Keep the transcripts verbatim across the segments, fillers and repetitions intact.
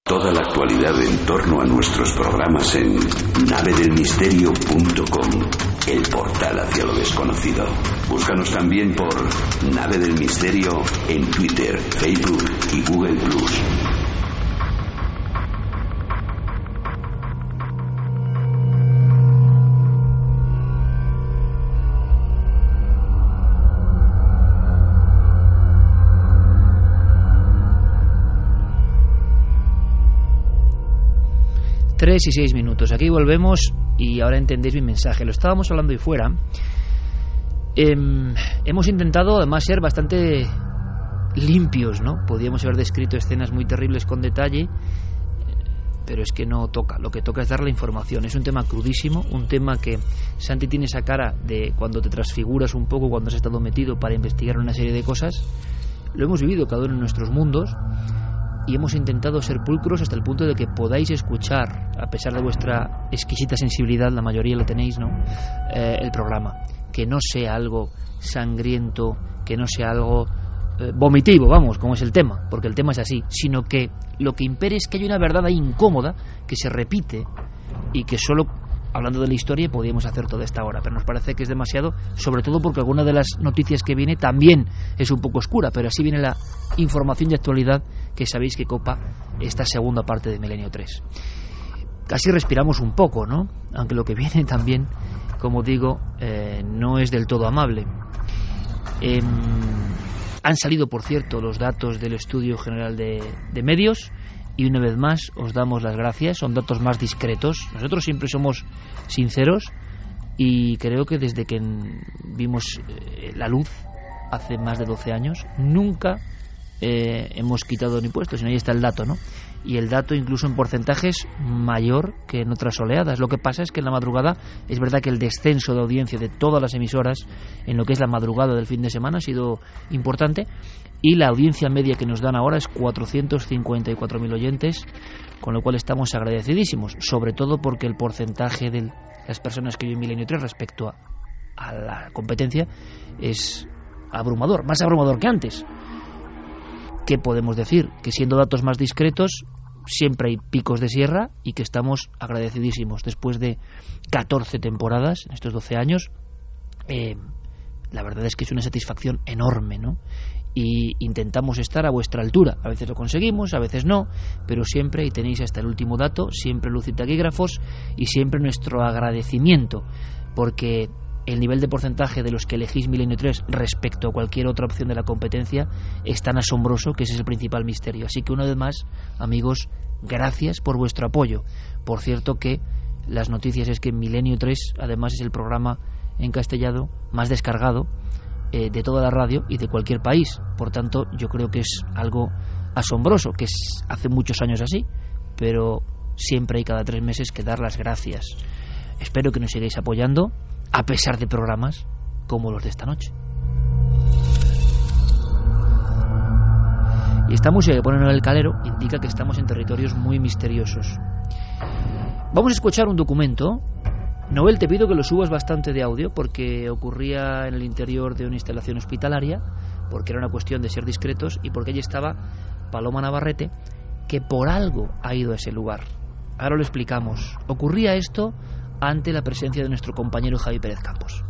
Toda la actualidad en torno a nuestros programas en nave del misterio punto com, el portal hacia lo desconocido. Búscanos también por Nave del Misterio en Twitter, Facebook y Google plus. Tres y seis minutos. Aquí volvemos y ahora entendéis mi mensaje. Lo estábamos hablando ahí fuera. Eh, hemos intentado además ser bastante limpios, ¿no? Podíamos haber descrito escenas muy terribles con detalle, pero es que no toca. Lo que toca es dar la información. Es un tema crudísimo, un tema que Santi tiene esa cara de cuando te transfiguras un poco, cuando has estado metido para investigar una serie de cosas. Lo hemos vivido cada uno en nuestros mundos. Y hemos intentado ser pulcros hasta el punto de que podáis escuchar, a pesar de vuestra exquisita sensibilidad, la mayoría lo tenéis, ¿no? Eh, el programa. Que no sea algo sangriento, que no sea algo eh, vomitivo, vamos, como es el tema, porque el tema es así, sino que lo que impere es que hay una verdad ahí incómoda, que se repite y que solo hablando de la historia podíamos hacer toda esta hora, pero nos parece que es demasiado, sobre todo porque alguna de las noticias que viene también es un poco oscura, pero así viene la información de actualidad que sabéis que copa esta segunda parte de Milenio tres. Casi respiramos un poco, ¿no? Aunque lo que viene también, como digo, eh, no es del todo amable. Eh, han salido, por cierto, los datos del Estudio General de, de Medios. Y una vez más os damos las gracias, son datos más discretos. Nosotros siempre somos sinceros y creo que desde que vimos eh, la luz hace más de doce años, nunca eh, hemos quitado ni puesto, sino ahí está el dato, ¿no? Y el dato incluso en porcentajes mayor que en otras oleadas. Lo que pasa es que en la madrugada es verdad que el descenso de audiencia de todas las emisoras en lo que es la madrugada del fin de semana ha sido importante y la audiencia media que nos dan ahora es cuatrocientos cincuenta y cuatro mil oyentes, con lo cual estamos agradecidísimos, sobre todo porque el porcentaje de las personas que viven Milenio tres respecto a, a la competencia es abrumador, más abrumador que antes. ¿Qué podemos decir? Que siendo datos más discretos siempre hay picos de sierra y que estamos agradecidísimos después de catorce temporadas en estos doce años. Eh, la verdad es que es una satisfacción enorme, ¿no? Y intentamos estar a vuestra altura. A veces lo conseguimos, a veces no, pero siempre, y tenéis hasta el último dato, siempre luz y taquígrafos y siempre nuestro agradecimiento, porque el nivel de porcentaje de los que elegís Milenio tres respecto a cualquier otra opción de la competencia es tan asombroso que ese es el principal misterio. Así que una vez más, amigos, gracias por vuestro apoyo. Por cierto que las noticias es que Milenio tres además es el programa en castellano más descargado eh, de toda la radio y de cualquier país. Por tanto, yo creo que es algo asombroso, que es hace muchos años así, pero siempre hay cada tres meses que dar las gracias. Espero que nos sigáis apoyando a pesar de programas como los de esta noche. Y esta música que ponen en el calero indica que estamos en territorios muy misteriosos. Vamos a escuchar un documento. Noel, te pido que lo subas bastante de audio porque ocurría en el interior de una instalación hospitalaria, porque era una cuestión de ser discretos y porque allí estaba Paloma Navarrete, que por algo ha ido a ese lugar. Ahora lo explicamos. Ocurría esto ante la presencia de nuestro compañero Javi Pérez Campos.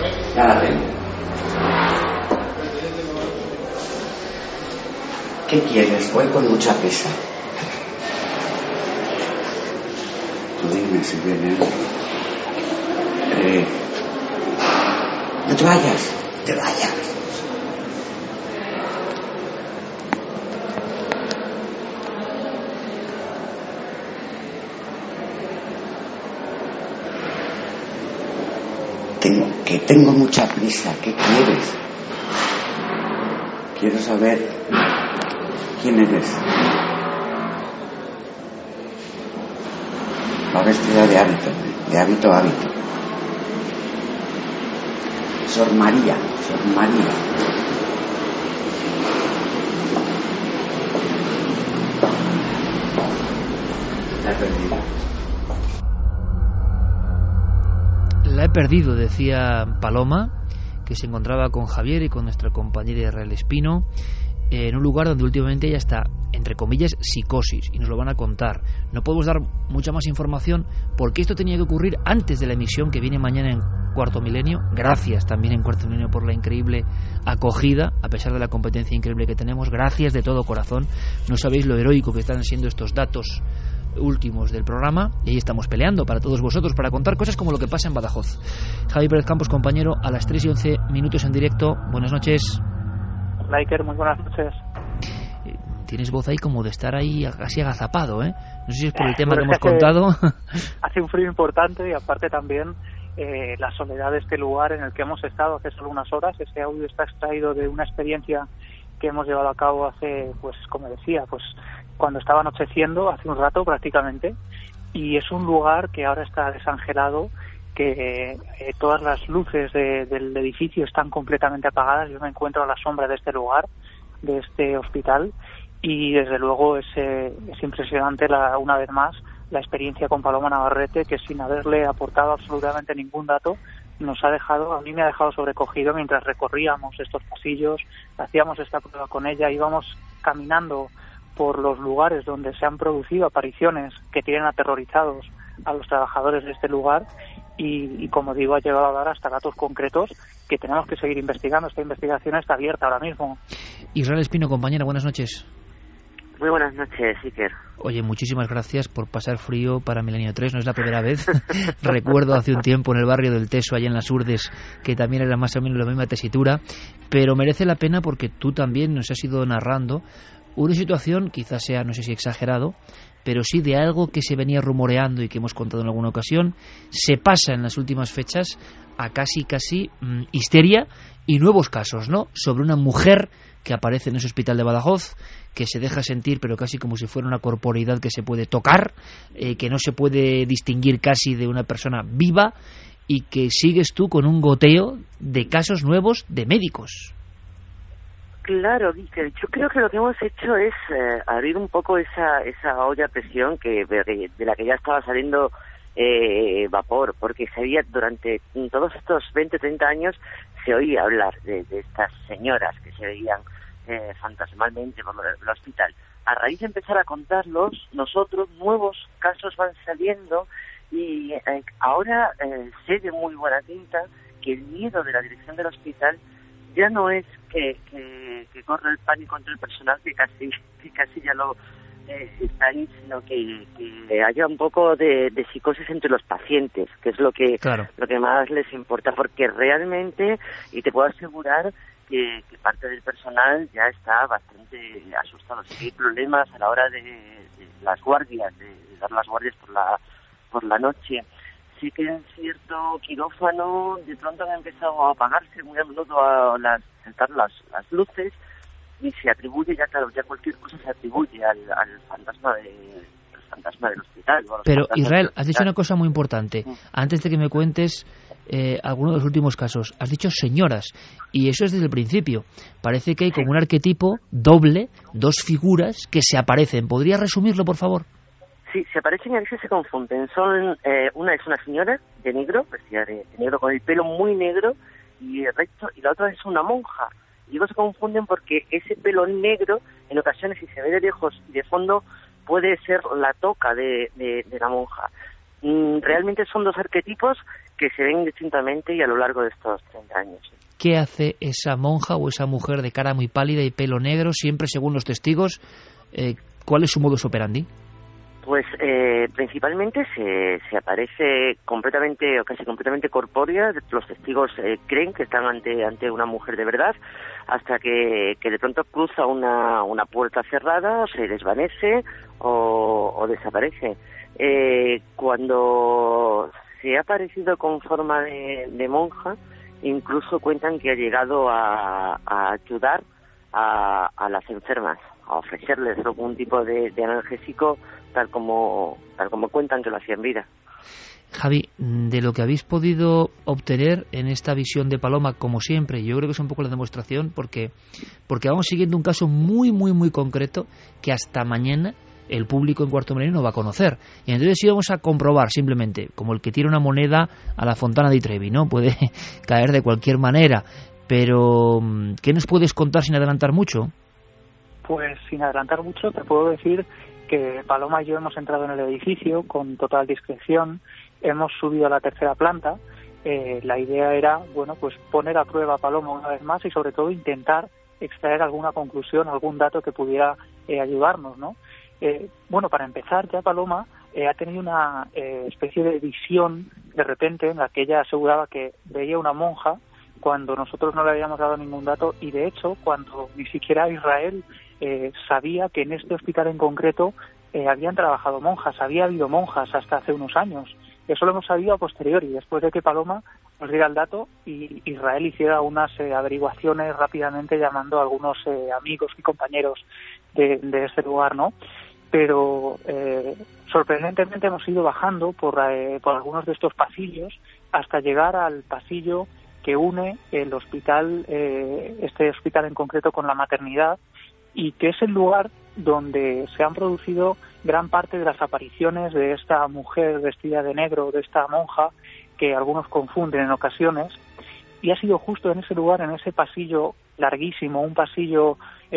¿Qué quieres? Voy con mucha prisa. Tú dime si viene. Eh, no te vayas, te vayas. Tengo, que tengo mucha prisa. ¿Qué quieres? Quiero saber quién eres. Va vestida de hábito, de hábito a hábito. Sor María, Sor María. La he perdido. La he perdido, decía Paloma, que se encontraba con Javier y con nuestra compañera Israel Espino eh, en un lugar donde últimamente ya está, entre comillas, psicosis, y nos lo van a contar. No podemos dar mucha más información porque esto tenía que ocurrir antes de la emisión que viene mañana en Cuarto Milenio. Gracias también en Cuarto Milenio por la increíble acogida, a pesar de la competencia increíble que tenemos. Gracias de todo corazón. No sabéis lo heroico que están siendo estos datos últimos del programa, y ahí estamos peleando para todos vosotros, para contar cosas como lo que pasa en Badajoz. Javi Pérez Campos, compañero, a las tres y once minutos en directo. Buenas noches. Hola Iker, muy buenas noches. Tienes voz ahí como de estar ahí casi agazapado, ¿eh? No sé si es por el tema Pero que hemos hace, contado. Hace un frío importante, y aparte también eh, la soledad de este lugar en el que hemos estado hace solo unas horas. Este audio está extraído de una experiencia que hemos llevado a cabo hace, pues como decía, pues cuando estaba anocheciendo, hace un rato prácticamente, y es un lugar que ahora está desangelado, que eh, todas las luces de, del edificio están completamente apagadas. Yo me encuentro a la sombra de este lugar, de este hospital, y desde luego es, eh, es impresionante la, una vez más la experiencia con Paloma Navarrete, que sin haberle aportado absolutamente ningún dato nos ha dejado, a mí me ha dejado sobrecogido mientras recorríamos estos pasillos, hacíamos esta prueba con ella, íbamos caminando por los lugares donde se han producido apariciones que tienen aterrorizados a los trabajadores de este lugar, y, y como digo, ha llegado a dar hasta datos concretos que tenemos que seguir investigando. Esta investigación está abierta ahora mismo. Israel Espino, compañera, buenas noches. Muy buenas noches, Iker. Oye, muchísimas gracias por pasar frío para Milenio tres, no es la primera vez. Recuerdo hace un tiempo en el barrio del Teso, allá en las Urdes, que también era más o menos la misma tesitura, pero merece la pena porque tú también nos has ido narrando una situación, quizás sea, no sé si exagerado, pero sí de algo que se venía rumoreando y que hemos contado en alguna ocasión, se pasa en las últimas fechas a casi, casi mmm, histeria y nuevos casos, ¿no? Sobre una mujer que aparece en ese hospital de Badajoz, que se deja sentir, pero casi como si fuera una corporeidad que se puede tocar, eh, que no se puede distinguir casi de una persona viva, y que sigues tú con un goteo de casos nuevos de médicos. Claro, Víctor, yo creo que lo que hemos hecho es eh, abrir un poco esa esa olla a presión que de, de la que ya estaba saliendo eh, vapor, porque se había, durante todos estos veinte, treinta años, se oía hablar de, de estas señoras que se veían eh, fantasmalmente por el hospital. A raíz de empezar a contarlos, nosotros, nuevos casos van saliendo, y eh, ahora eh, sé de muy buena tinta que el miedo de la dirección del hospital ya no es que, que, que corre el pánico entre el personal, que casi que casi ya lo eh, está ahí, sino que, que haya un poco de, de psicosis entre los pacientes, que es lo que claro. lo que más les importa, porque realmente, y te puedo asegurar que, que parte del personal ya está bastante asustado. Si hay problemas a la hora de, de las guardias, de, de dar las guardias por la por la noche. Sí que en cierto quirófano de pronto han empezado a apagarse muy a menudo a las, saltar las, las luces, y se atribuye, ya claro, ya cualquier cosa se atribuye al, al fantasma de al fantasma del hospital. Pero Israel, has dicho una cosa muy importante. Mm. Antes de que me cuentes eh, alguno de los últimos casos, has dicho señoras, y eso es desde el principio. Parece que hay como un arquetipo doble, dos figuras que se aparecen. ¿Podrías resumirlo, por favor? Sí, se aparecen y a veces se confunden. Son eh, una es una señora de negro, vestida de, de negro, con el pelo muy negro y recto, y la otra es una monja. Y luego se confunden porque ese pelo negro, en ocasiones, si se ve de lejos y de fondo, puede ser la toca de, de, de la monja. Mm, realmente son dos arquetipos que se ven distintamente y a lo largo de estos treinta años. ¿Qué hace esa monja o esa mujer de cara muy pálida y pelo negro, siempre según los testigos? Eh, ¿Cuál es su modus operandi? Pues eh, principalmente se, se aparece completamente o casi completamente corpórea. Los testigos eh, creen que están ante ante una mujer de verdad, hasta que, que de pronto cruza una, una puerta cerrada, o se desvanece o, o desaparece. Eh, cuando se ha aparecido con forma de, de monja, incluso cuentan que ha llegado a, a ayudar a, a las enfermas, a ofrecerles algún tipo de, de analgésico, tal como tal como cuentan que lo hacían vida. Javi, de lo que habéis podido obtener en esta visión de Paloma, como siempre, yo creo que es un poco la demostración, porque porque vamos siguiendo un caso muy, muy, muy concreto que hasta mañana el público en Cuarto Milenio no va a conocer. Y entonces íbamos a comprobar simplemente, como el que tira una moneda a la Fontana di Trevi, ¿no? Puede caer de cualquier manera, pero ¿qué nos puedes contar sin adelantar mucho? Pues sin adelantar mucho, te puedo decir que Paloma y yo hemos entrado en el edificio con total discreción, hemos subido a la tercera planta. Eh, la idea era, bueno, pues poner a prueba a Paloma una vez más y sobre todo intentar extraer alguna conclusión, algún dato que pudiera eh, ayudarnos, ¿no? Eh, bueno, para empezar, ya Paloma eh, ha tenido una eh, especie de visión de repente en la que ella aseguraba que veía una monja cuando nosotros no le habíamos dado ningún dato, y de hecho cuando ni siquiera Israel eh, sabía que en este hospital en concreto eh, habían trabajado monjas, había habido monjas hasta hace unos años. Eso lo hemos sabido a posteriori, después de que Paloma nos diera el dato y Israel hiciera unas eh, averiguaciones rápidamente llamando a algunos eh, amigos y compañeros de, de este lugar, ¿no? Pero eh, sorprendentemente hemos ido bajando por, eh, por algunos de estos pasillos hasta llegar al pasillo que une el hospital, eh, este hospital en concreto, con la maternidad, y que es el lugar donde se han producido gran parte de las apariciones de esta mujer vestida de negro, de esta monja, que algunos confunden en ocasiones, y ha sido justo en ese lugar, en ese pasillo larguísimo, un pasillo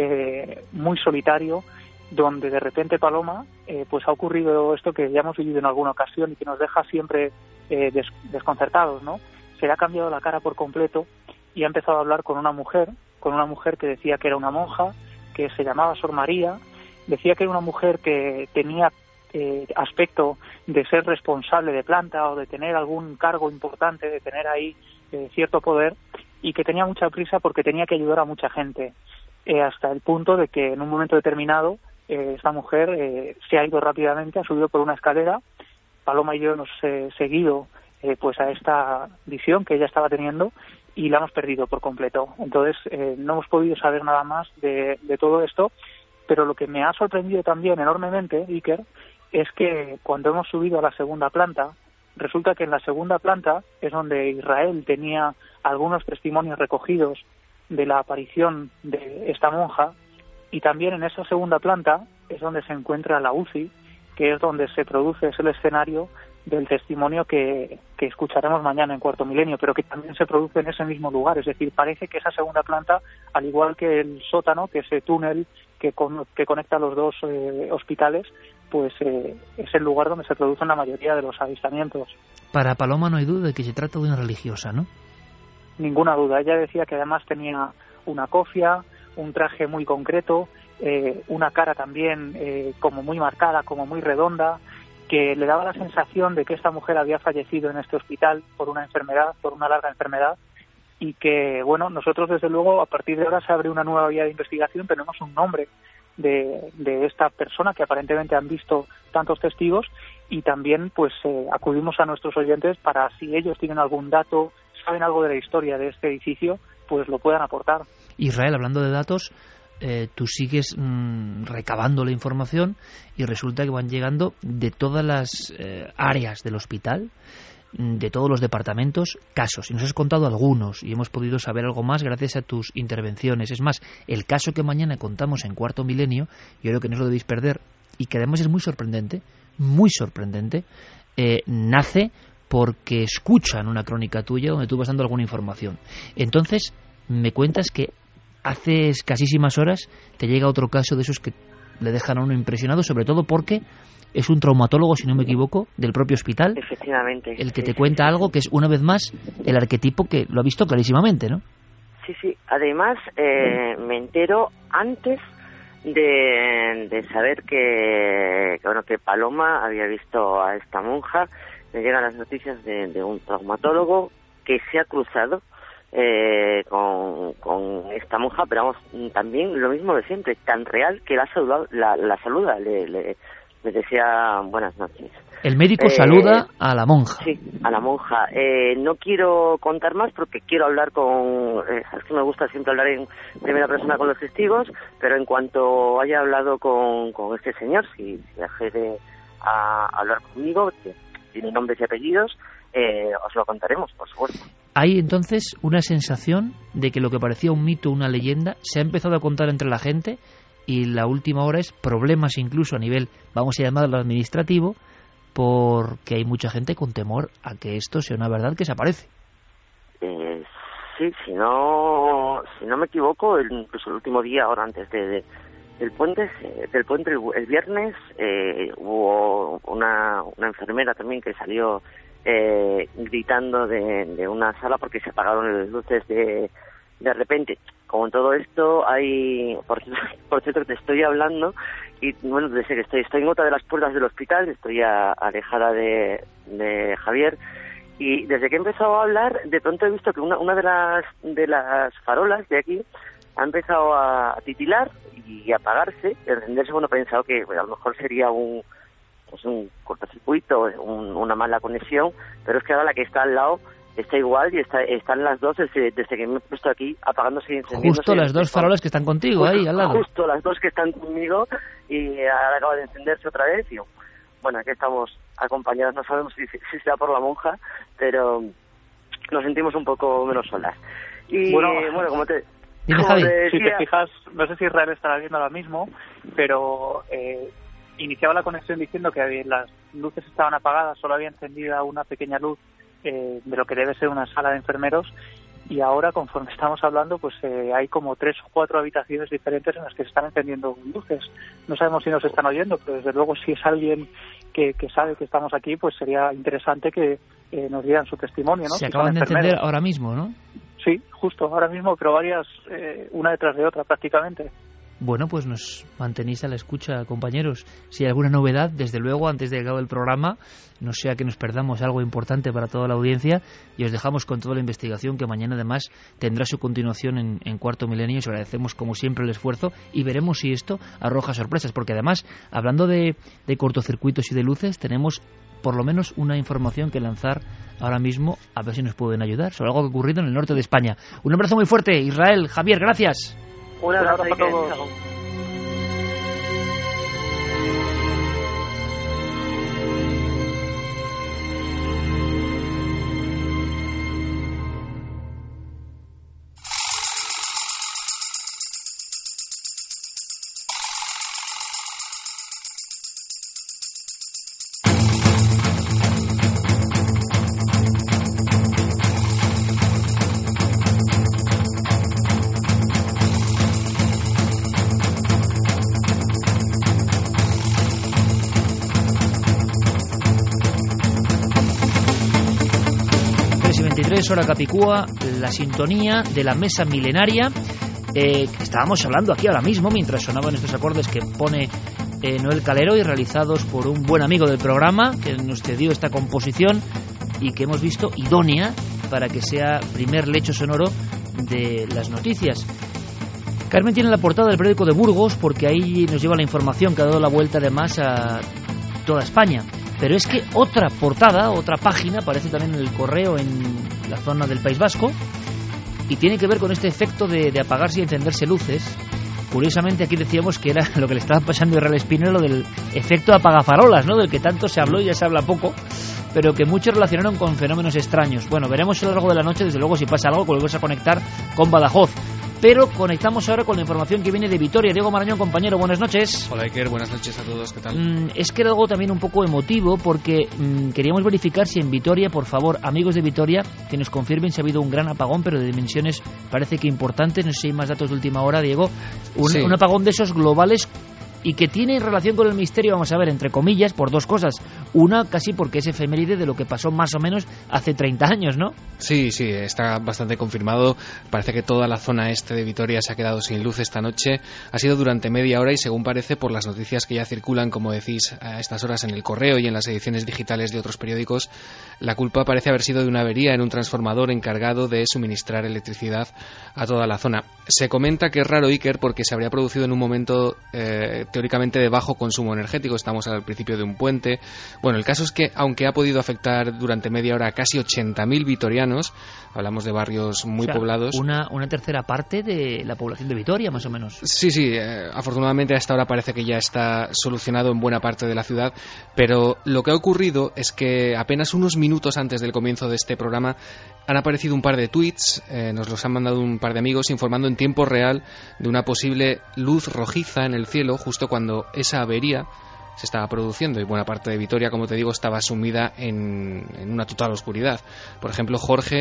eh, muy solitario, donde de repente Paloma, eh, pues ha ocurrido esto que ya hemos vivido en alguna ocasión y que nos deja siempre eh, des- desconcertados, ¿no? Se le ha cambiado la cara por completo y ha empezado a hablar con una mujer, con una mujer que decía que era una monja, que se llamaba Sor María, decía que era una mujer que tenía eh, aspecto de ser responsable de planta o de tener algún cargo importante, de tener ahí eh, cierto poder, y que tenía mucha prisa porque tenía que ayudar a mucha gente, eh, hasta el punto de que en un momento determinado eh, esta mujer eh, se ha ido rápidamente, ha subido por una escalera. Paloma y yo hemos eh, seguido eh, pues a esta visión que ella estaba teniendo y la hemos perdido por completo. Entonces eh, no hemos podido saber nada más de, de todo esto, pero lo que me ha sorprendido también enormemente, Iker, es que cuando hemos subido a la segunda planta, resulta que en la segunda planta es donde Israel tenía algunos testimonios recogidos de la aparición de esta monja, y también en esa segunda planta es donde se encuentra la U C I, que es donde se produce, es el escenario del testimonio que, que escucharemos mañana en Cuarto Milenio, pero que también se produce en ese mismo lugar. Es decir, parece que esa segunda planta, al igual que el sótano, que ese túnel que, con, que conecta los dos eh, hospitales, pues eh, es el lugar donde se producen la mayoría de los avistamientos. Para Paloma no hay duda de que se trata de una religiosa, ¿no? Ninguna duda. Ella decía que además tenía una cofia, un traje muy concreto, eh, una cara también eh, como muy marcada, como muy redonda, que le daba la sensación de que esta mujer había fallecido en este hospital por una enfermedad, por una larga enfermedad, y que, bueno, nosotros desde luego a partir de ahora se abre una nueva vía de investigación. Tenemos un nombre de, de esta persona que aparentemente han visto tantos testigos, y también pues eh, acudimos a nuestros oyentes para, si ellos tienen algún dato, saben algo de la historia de este edificio, pues lo puedan aportar. Israel, hablando de datos, eh, tú sigues mmm, recabando la información y resulta que van llegando de todas las eh, áreas del hospital, de todos los departamentos, casos. Y nos has contado algunos y hemos podido saber algo más gracias a tus intervenciones. Es más, el caso que mañana contamos en Cuarto Milenio, yo creo que no os lo debéis perder, y que además es muy sorprendente, muy sorprendente, eh, nace porque escuchan una crónica tuya donde tú vas dando alguna información. Entonces, me cuentas que hace escasísimas horas te llega otro caso de esos que le dejan a uno impresionado, sobre todo porque es un traumatólogo, si no me equivoco, del propio hospital. Efectivamente. El que sí, te sí, cuenta sí. algo que es, una vez más, el arquetipo que lo ha visto clarísimamente, ¿no? Sí, sí. Además, eh, me entero antes de, de saber que, que, bueno, que Paloma había visto a esta monja. Me llegan las noticias de, de un traumatólogo que se ha cruzado eh, con, con esta monja, pero vamos, también lo mismo de siempre, tan real que la, ha saludado, la, la saluda, le, le, le decía buenas noches. El médico Eh, saluda a la monja. Sí, a la monja. Eh, no quiero contar más porque quiero hablar con... Eh, es que me gusta siempre hablar en primera persona con los testigos, pero en cuanto haya hablado con, con este señor, si, si accede a hablar conmigo, que tiene nombres y apellidos, eh, os lo contaremos, por supuesto. Hay entonces una sensación de que lo que parecía un mito, una leyenda, se ha empezado a contar entre la gente, y la última hora es problemas incluso a nivel, vamos a llamarlo administrativo, porque hay mucha gente con temor a que esto sea una verdad que se aparece. Eh, sí, si no si no me equivoco, el, incluso el último día, ahora antes de, de, del puente, del puente el, el viernes eh, hubo una, una enfermera también que salió eh, gritando de, de una sala porque se apagaron las luces de, de repente. Como en todo esto hay, por, por cierto, te estoy hablando y bueno, desde que estoy, estoy en otra de las puertas del hospital, estoy a, alejada de, de Javier. Y desde que he empezado a hablar, de pronto he visto que una, una de las de las farolas de aquí ha empezado a titilar y a apagarse. De encenderse, bueno, he pensado que bueno, a lo mejor sería un pues un cortocircuito, un, una mala conexión, pero es que ahora la que está al lado está igual y está, están las dos desde, desde que me he puesto aquí apagándose y encendiéndose. Justo las dos farolas que están contigo, justo, ahí al lado. Justo las dos que están conmigo y ahora acaba de encenderse otra vez y bueno, aquí estamos acompañados, no sabemos si, si sea por la monja, pero nos sentimos un poco menos solas. Y bueno, bueno como te... Dime, como Javi. te decía, si te fijas, no sé si Israel estará viendo ahora mismo, pero eh, iniciaba la conexión diciendo que las luces estaban apagadas, solo había encendida una pequeña luz eh, de lo que debe ser una sala de enfermeros, y ahora, conforme estamos hablando, pues eh, hay como tres o cuatro habitaciones diferentes en las que se están encendiendo luces. No sabemos si nos están oyendo, pero desde luego si es alguien que, que sabe que estamos aquí, pues sería interesante que eh, nos dieran su testimonio, ¿no? Se si acaban de encender ahora mismo, ¿no? Sí, justo, ahora mismo, pero varias, eh, una detrás de otra prácticamente. Bueno, pues nos mantenéis a la escucha, compañeros. Si hay alguna novedad, desde luego, antes de acabar el programa, no sea que nos perdamos algo importante para toda la audiencia, y os dejamos con toda la investigación que mañana además tendrá su continuación en, en Cuarto Milenio. Os agradecemos como siempre el esfuerzo y veremos si esto arroja sorpresas, porque además, hablando de, de cortocircuitos y de luces, tenemos por lo menos una información que lanzar ahora mismo, a ver si nos pueden ayudar, sobre algo que ha ocurrido en el norte de España. Un abrazo muy fuerte, Israel, Javier, gracias. Un abrazo a todos. Hora Capicúa, la sintonía de la mesa milenaria. Eh, estábamos hablando aquí ahora mismo mientras sonaban estos acordes que pone eh, Noel Calero y realizados por un buen amigo del programa que nos cedió esta composición y que hemos visto idónea para que sea primer lecho sonoro de las noticias. Carmen tiene la portada del periódico de Burgos porque ahí nos lleva la información que ha dado la vuelta además a toda España. Pero es que otra portada, otra página, aparece también en el Correo en la zona del País Vasco y tiene que ver con este efecto de, de apagarse y encenderse luces. Curiosamente aquí decíamos que era lo que le estaba pasando a Israel Espino, lo del efecto apagafarolas, ¿no? Del que tanto se habló y ya se habla poco, pero que muchos relacionaron con fenómenos extraños. Bueno, veremos a lo largo de la noche, desde luego, si pasa algo, volvemos a conectar con Badajoz. Pero conectamos ahora con la información que viene de Vitoria. Diego Marañón, compañero, buenas noches. Hola Iker, buenas noches a todos, ¿qué tal? Mm, es que era algo también un poco emotivo porque mm, queríamos verificar si en Vitoria, por favor, amigos de Vitoria, que nos confirmen si ha habido un gran apagón, pero de dimensiones parece que importantes. No sé si hay más datos de última hora, Diego. Un, sí. un apagón de esos globales y que tiene relación con el misterio, vamos a ver, entre comillas, por dos cosas. Una, casi porque es efeméride de lo que pasó más o menos hace treinta años, ¿no? Sí, sí, está bastante confirmado. Parece que toda la zona este de Vitoria se ha quedado sin luz esta noche. Ha sido durante media hora y, según parece, por las noticias que ya circulan, como decís, a estas horas en el Correo y en las ediciones digitales de otros periódicos, la culpa parece haber sido de una avería en un transformador encargado de suministrar electricidad a toda la zona. Se comenta que es raro, Iker, porque se habría producido en un momento eh, teóricamente de bajo consumo energético. Estamos al principio de un puente. Bueno, el caso es que, aunque ha podido afectar durante media hora a casi ochenta mil vitorianos, hablamos de barrios muy o sea, poblados. Una, una tercera parte de la población de Vitoria, más o menos. Sí, sí, eh, afortunadamente a esta hora parece que ya está solucionado en buena parte de la ciudad, pero lo que ha ocurrido es que apenas unos minutos antes del comienzo de este programa han aparecido un par de tweets, eh, nos los han mandado un par de amigos informando en tiempo real de una posible luz rojiza en el cielo justo cuando esa avería se estaba produciendo y buena parte de Vitoria, como te digo, estaba sumida en, en una total oscuridad. Por ejemplo, Jorge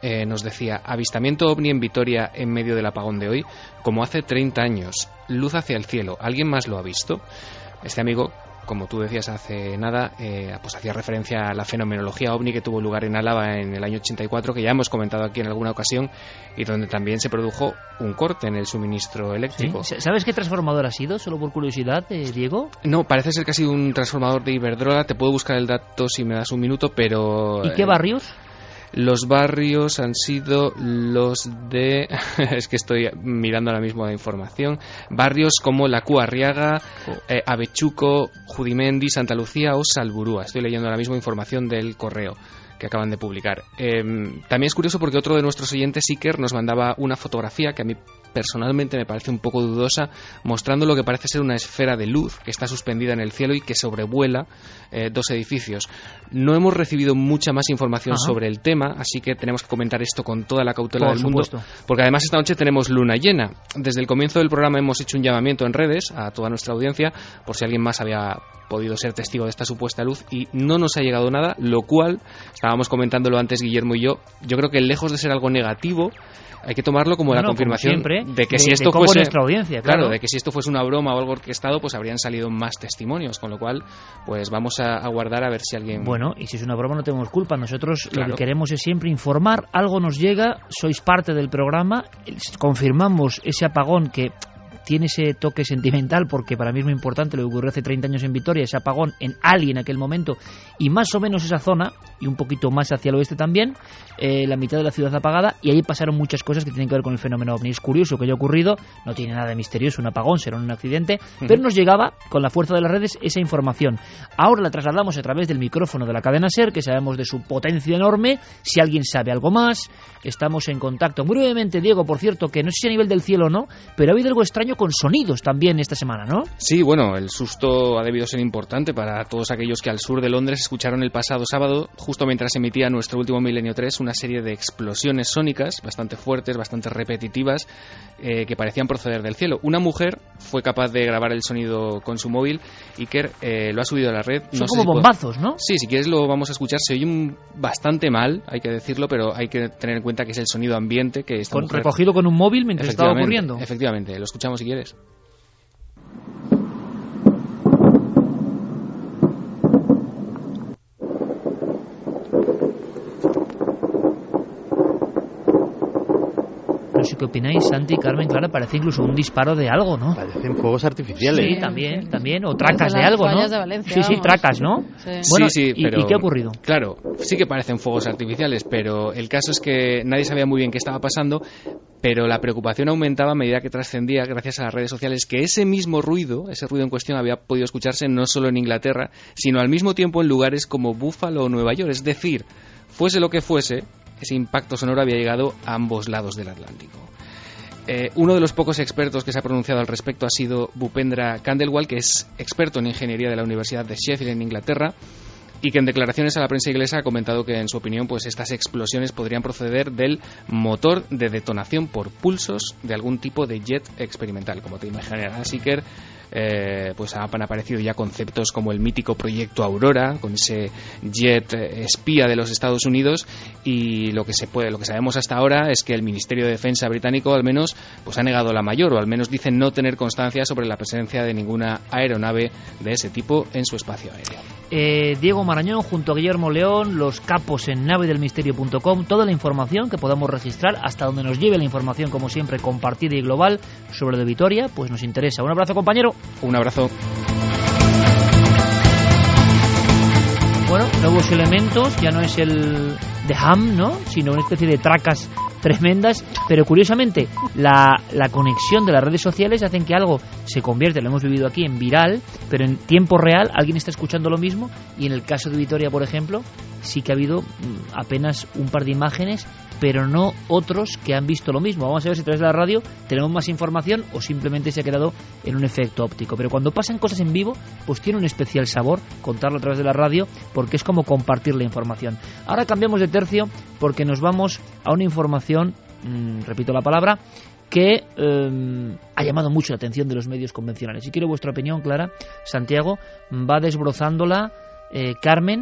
eh, nos decía: avistamiento ovni en Vitoria en medio del apagón de hoy, como hace treinta años, luz hacia el cielo. ¿Alguien más lo ha visto? Este amigo, como tú decías hace nada, eh, pues hacía referencia a la fenomenología ovni que tuvo lugar en Álava en el año ochenta y cuatro, que ya hemos comentado aquí en alguna ocasión, y donde también se produjo un corte en el suministro eléctrico. ¿Sí? ¿Sabes qué transformador ha sido, solo por curiosidad, eh, Diego? No, parece ser que ha sido un transformador de Iberdrola. Te puedo buscar el dato si me das un minuto, pero... ¿Y qué barrios? Eh, Los barrios han sido los de... es que estoy mirando ahora mismo la información. Barrios como La Cuarriaga, eh, Avechuco, Judimendi, Santa Lucía o Salburúa. Estoy leyendo ahora mismo información del correo que acaban de publicar. Eh, también es curioso porque otro de nuestros oyentes, Iker, nos mandaba una fotografía que a mí personalmente me parece un poco dudosa, mostrando lo que parece ser una esfera de luz que está suspendida en el cielo y que sobrevuela eh, dos edificios. No hemos recibido mucha más información Ajá. sobre el tema, así que tenemos que comentar esto con toda la cautela Por del supuesto. mundo, porque además esta noche tenemos luna llena. Desde el comienzo del programa hemos hecho un llamamiento en redes a toda nuestra audiencia por si alguien más había podido ser testigo de esta supuesta luz, y no nos ha llegado nada, lo cual, estábamos comentándolo antes Guillermo y yo, yo creo que lejos de ser algo negativo, hay que tomarlo como bueno, la confirmación como siempre, de que de, si esto de fuese nuestra audiencia, claro. claro, de que si esto fuese una broma o algo orquestado, pues habrían salido más testimonios, con lo cual pues vamos a aguardar a ver si alguien... Bueno, y si es una broma no tenemos culpa, nosotros claro. lo que queremos es siempre informar, algo nos llega, sois parte del programa, confirmamos ese apagón que tiene ese toque sentimental, porque para mí es muy importante lo que ocurrió hace treinta años en Vitoria, ese apagón en Ali en aquel momento, y más o menos esa zona, y un poquito más hacia el oeste también, eh, la mitad de la ciudad apagada, y ahí pasaron muchas cosas que tienen que ver con el fenómeno ovni. Es curioso que haya ocurrido, no tiene nada de misterioso, un apagón, será un accidente, uh-huh. pero nos llegaba, con la fuerza de las redes, esa información. Ahora la trasladamos a través del micrófono de la cadena SER, que sabemos de su potencia enorme. Si alguien sabe algo más, estamos en contacto. Muy brevemente, Diego, por cierto, que no sé si a nivel del cielo o no, pero ha habido algo extraño con sonidos también esta semana, ¿no? Sí, bueno, el susto ha debido ser importante para todos aquellos que al sur de Londres escucharon el pasado sábado, justo mientras emitía nuestro último Milenio tres, una serie de explosiones sónicas bastante fuertes, bastante repetitivas, eh, que parecían proceder del cielo. Una mujer fue capaz de grabar el sonido con su móvil. Iker eh, lo ha subido a la red. Son no como sé si bombazos, puedo... ¿no? Sí, si quieres lo vamos a escuchar. Se oye un... bastante mal, hay que decirlo, pero hay que tener en cuenta que es el sonido ambiente que esta con, mujer... recogido con un móvil mientras estaba ocurriendo. Efectivamente, lo escuchamos si quieres. No sé qué opináis, Santi, Carmen, Clara, parece incluso un disparo de algo, ¿no? Parecen fuegos artificiales. Sí, también, también, o tracas de, de algo, ¿no? De Valencia, sí, sí, vamos. tracas, ¿no? Sí, bueno, sí, sí, ¿y, pero, ¿y qué ha ocurrido? Claro, sí que parecen fuegos artificiales, pero el caso es que nadie sabía muy bien qué estaba pasando, pero la preocupación aumentaba a medida que trascendía, gracias a las redes sociales, que ese mismo ruido, ese ruido en cuestión, había podido escucharse no solo en Inglaterra, sino al mismo tiempo en lugares como Buffalo o Nueva York. Es decir, fuese lo que fuese, ese impacto sonoro había llegado a ambos lados del Atlántico. Eh, uno de los pocos expertos que se ha pronunciado al respecto ha sido Bhupendra Khandelwal, que es experto en ingeniería de la Universidad de Sheffield en Inglaterra, y que en declaraciones a la prensa inglesa ha comentado que, en su opinión, pues estas explosiones podrían proceder del motor de detonación por pulsos de algún tipo de jet experimental. Como te imaginarás, Iker, eh, pues han aparecido ya conceptos como el mítico proyecto Aurora, con ese jet espía de los Estados Unidos, y lo que se puede, lo que sabemos hasta ahora es que el Ministerio de Defensa británico, al menos, pues ha negado la mayor, o al menos dice no tener constancia sobre la presencia de ninguna aeronave de ese tipo en su espacio aéreo. Eh, Diego Marañón junto a Guillermo León, los capos en nave del misterio punto com, toda la información que podamos registrar hasta donde nos lleve la información, como siempre, compartida y global sobre lo de Vitoria, pues nos interesa. Un abrazo, compañero. Un abrazo. Bueno, nuevos elementos, ya no es el de Ham, ¿no?, sino una especie de tracas tremendas, pero curiosamente la, la conexión de las redes sociales hacen que algo se convierte, lo hemos vivido aquí, en viral, pero en tiempo real alguien está escuchando lo mismo, y en el caso de Vitoria, por ejemplo, sí que ha habido apenas un par de imágenes, pero no otros que han visto lo mismo. Vamos a ver si a través de la radio tenemos más información o simplemente se ha quedado en un efecto óptico. Pero cuando pasan cosas en vivo, pues tiene un especial sabor contarlo a través de la radio, porque es como compartir la información. Ahora cambiamos de tercio porque nos vamos a una información, mmm, repito la palabra, que eh, ha llamado mucho la atención de los medios convencionales. Y quiero vuestra opinión, Clara, Santiago, va desbrozándola eh, Carmen,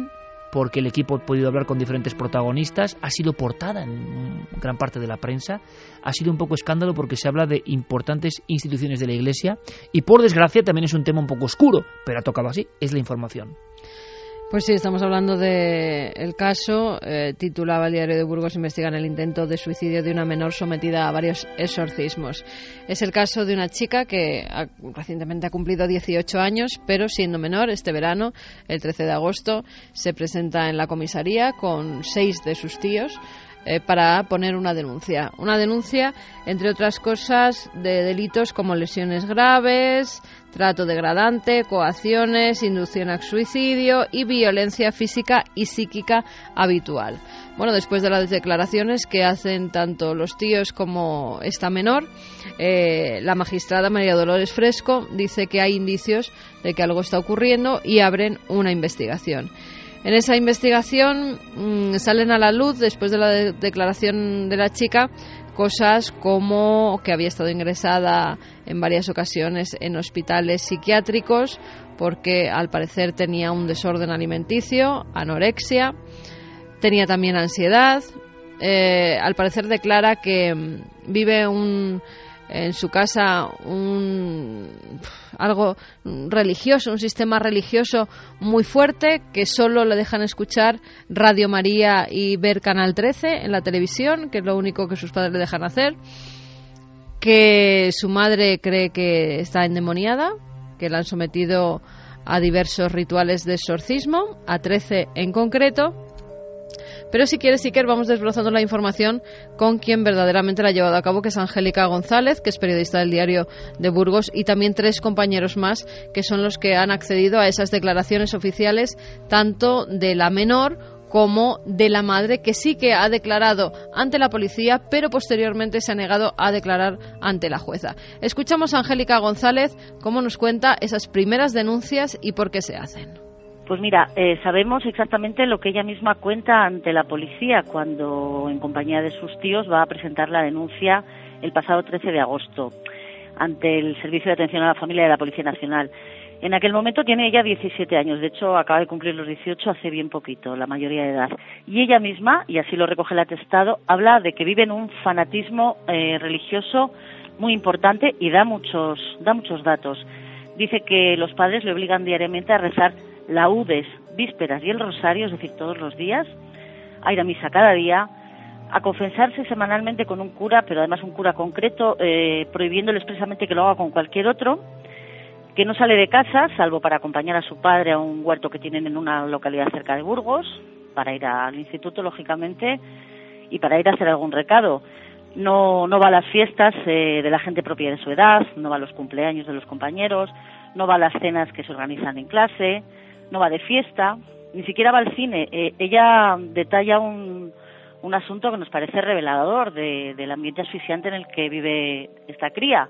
porque el equipo ha podido hablar con diferentes protagonistas, ha sido portada en gran parte de la prensa, ha sido un poco escándalo porque se habla de importantes instituciones de la Iglesia y por desgracia también es un tema un poco oscuro, pero ha tocado así, es la información. Pues sí, estamos hablando del caso, eh, titulaba el Diario de Burgos, investigan el intento de suicidio de una menor sometida a varios exorcismos. Es el caso de una chica que ha, recientemente ha cumplido dieciocho años, pero siendo menor, este verano, el trece de agosto, se presenta en la comisaría con seis de sus tíos, Eh, para poner una denuncia. Una denuncia, entre otras cosas, de delitos como lesiones graves, trato degradante, coacciones, inducción al suicidio y violencia física y psíquica habitual. Bueno, después de las declaraciones que hacen tanto los tíos como esta menor, eh, la magistrada María Dolores Fresco dice que hay indicios de que algo está ocurriendo y abren una investigación. En esa investigación mmm, salen a la luz, después de la de- declaración de la chica, cosas como que había estado ingresada en varias ocasiones en hospitales psiquiátricos porque al parecer tenía un desorden alimenticio, anorexia, tenía también ansiedad. Eh, al parecer declara que mmm, vive un... en su casa un algo religioso, un sistema religioso muy fuerte, que solo le dejan escuchar Radio María y ver Canal trece en la televisión, que es lo único que sus padres le dejan hacer, que su madre cree que está endemoniada, que la han sometido a diversos rituales de exorcismo, a trece en concreto. Pero si quieres, Iker, vamos desbrozando la información con quien verdaderamente la ha llevado a cabo, que es Angélica González, que es periodista del Diario de Burgos, y también tres compañeros más, que son los que han accedido a esas declaraciones oficiales, tanto de la menor como de la madre, que sí que ha declarado ante la policía, pero posteriormente se ha negado a declarar ante la jueza. Escuchamos a Angélica González cómo nos cuenta esas primeras denuncias y por qué se hacen. Pues mira, eh, sabemos exactamente lo que ella misma cuenta ante la policía cuando, en compañía de sus tíos, va a presentar la denuncia el pasado trece de agosto ante el Servicio de Atención a la Familia de la Policía Nacional. En aquel momento tiene ella diecisiete años, de hecho acaba de cumplir los dieciocho hace bien poquito, la mayoría de edad. Y ella misma, y así lo recoge el atestado, habla de que vive en un fanatismo eh, religioso muy importante y da muchos, da muchos datos. Dice que los padres le obligan diariamente a rezar laudes, vísperas y el rosario, es decir, todos los días, a ir a misa cada día, a confesarse semanalmente con un cura, pero además un cura concreto, eh, prohibiéndole expresamente que lo haga con cualquier otro, que no sale de casa, salvo para acompañar a su padre a un huerto que tienen en una localidad cerca de Burgos, para ir al instituto, lógicamente, y para ir a hacer algún recado. No, no va a las fiestas eh, de la gente propia de su edad, no va a los cumpleaños de los compañeros, no va a las cenas que se organizan en clase, no va de fiesta, ni siquiera va al cine. Eh, ella detalla un, un asunto que nos parece revelador de, del ambiente asfixiante en el que vive esta cría.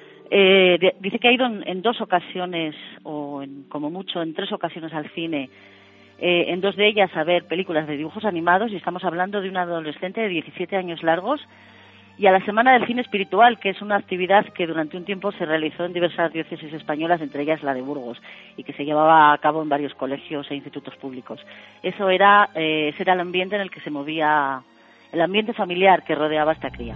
Eh, de, dice que ha ido en, en dos ocasiones, o en, como mucho en tres ocasiones al cine, eh, en dos de ellas a ver películas de dibujos animados, y estamos hablando de una adolescente de diecisiete años largos, y a la Semana del Cine Espiritual, que es una actividad que durante un tiempo se realizó en diversas diócesis españolas, entre ellas la de Burgos, y que se llevaba a cabo en varios colegios e institutos públicos. Eso era, eh, ese era el ambiente en el que se movía, el ambiente familiar que rodeaba a esta cría.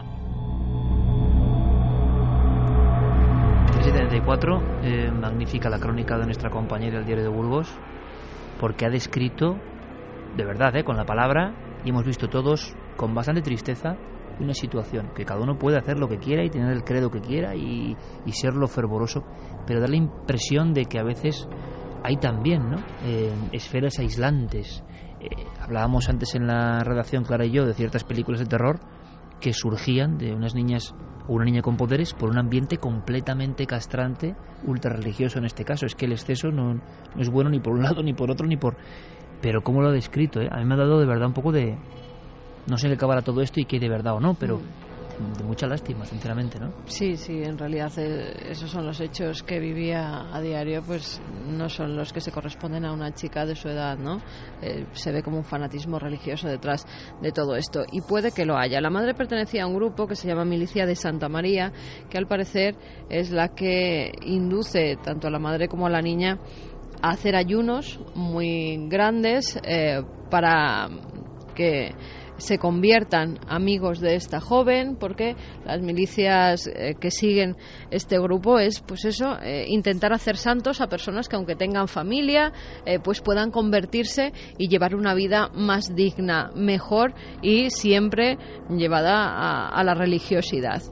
setenta y cuatro, eh, magnífica la crónica de nuestra compañera del Diario de Burgos, porque ha descrito, de verdad, eh, con la palabra, y hemos visto todos con bastante tristeza, una situación que cada uno puede hacer lo que quiera y tener el credo que quiera y, y serlo fervoroso, pero da la impresión de que a veces hay también, ¿no?, eh, esferas aislantes. Eh, hablábamos antes en la redacción, Clara y yo, de ciertas películas de terror que surgían de unas niñas o una niña con poderes por un ambiente completamente castrante, ultra religioso en este caso. Es que el exceso no, no es bueno ni por un lado, ni por otro, ni por... Pero cómo lo ha descrito, ¿eh? A mí me ha dado de verdad un poco de... No sé qué acabará todo esto y qué de verdad o no, pero de mucha lástima, sinceramente, ¿no? Sí, sí, en realidad eh, esos son los hechos que vivía a diario, pues no son los que se corresponden a una chica de su edad, ¿no? Eh, se ve como un fanatismo religioso detrás de todo esto, y puede que lo haya. La madre pertenecía a un grupo que se llama Milicia de Santa María, que al parecer es la que induce tanto a la madre como a la niña a hacer ayunos muy grandes eh, para que se conviertan amigos de esta joven, porque las milicias eh, que siguen este grupo es, pues eso, eh, intentar hacer santos a personas que, aunque tengan familia, eh, pues puedan convertirse y llevar una vida más digna, mejor y siempre llevada a, a la religiosidad.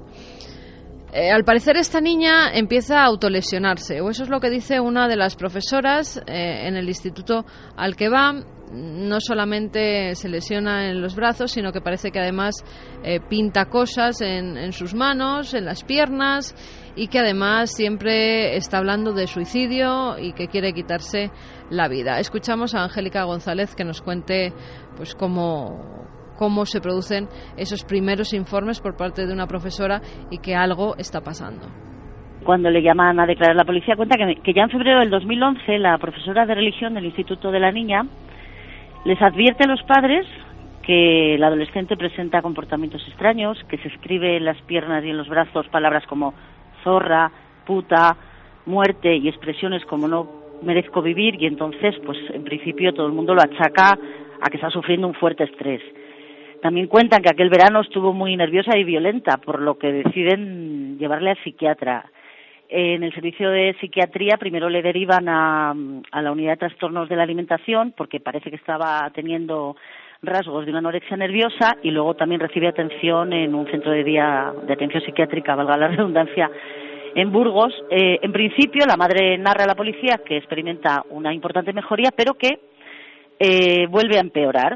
Eh, al parecer esta niña empieza a autolesionarse, o eso es lo que dice una de las profesoras eh, en el instituto al que va. No solamente se lesiona en los brazos, sino que parece que además eh, pinta cosas en, en sus manos, en las piernas, y que además siempre está hablando de suicidio y que quiere quitarse la vida. Escuchamos a Angélica González que nos cuente pues cómo, cómo se producen esos primeros informes por parte de una profesora y que algo está pasando. Cuando le llaman a declarar la policía, cuenta que, que ya en febrero del dos mil once la profesora de religión del Instituto de la Niña les advierte a los padres que el adolescente presenta comportamientos extraños, que se escribe en las piernas y en los brazos palabras como zorra, puta, muerte y expresiones como no merezco vivir, y entonces, pues en principio todo el mundo lo achaca a que está sufriendo un fuerte estrés. También cuentan que aquel verano estuvo muy nerviosa y violenta, por lo que deciden llevarle al psiquiatra. En el servicio de psiquiatría primero le derivan a, a la unidad de trastornos de la alimentación porque parece que estaba teniendo rasgos de una anorexia nerviosa, y luego también recibe atención en un centro de día de atención psiquiátrica, valga la redundancia, en Burgos. Eh, en principio la madre narra a la policía que experimenta una importante mejoría, pero que eh, vuelve a empeorar,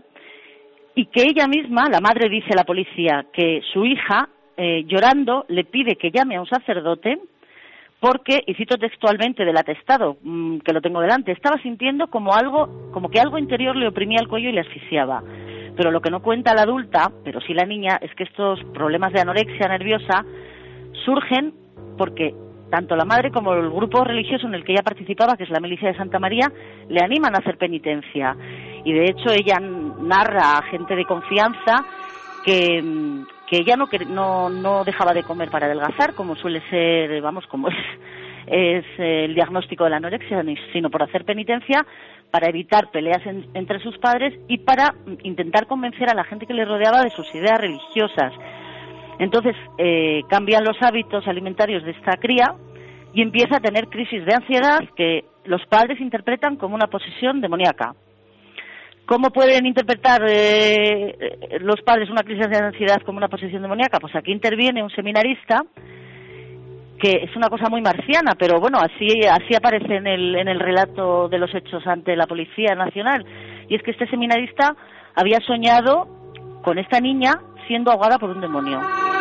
y que ella misma, la madre, dice a la policía que su hija, eh, llorando, le pide que llame a un sacerdote porque, y cito textualmente del atestado, mmm, que lo tengo delante, estaba sintiendo como algo, como que algo interior le oprimía el cuello y le asfixiaba. Pero lo que no cuenta la adulta, pero sí la niña, es que estos problemas de anorexia nerviosa surgen porque tanto la madre como el grupo religioso en el que ella participaba, que es la Milicia de Santa María, le animan a hacer penitencia. Y de hecho ella narra a gente de confianza que... que ella no, no no dejaba de comer para adelgazar, como suele ser, vamos, como es, es el diagnóstico de la anorexia, sino por hacer penitencia, para evitar peleas en, entre sus padres y para intentar convencer a la gente que le rodeaba de sus ideas religiosas. Entonces eh, cambian los hábitos alimentarios de esta cría y empieza a tener crisis de ansiedad que los padres interpretan como una posesión demoníaca. ¿Cómo pueden interpretar eh, los padres una crisis de ansiedad como una posesión demoníaca? Pues aquí interviene un seminarista, que es una cosa muy marciana, pero bueno, así así aparece en el, en el relato de los hechos ante la Policía Nacional. Y es que este seminarista había soñado con esta niña siendo ahogada por un demonio.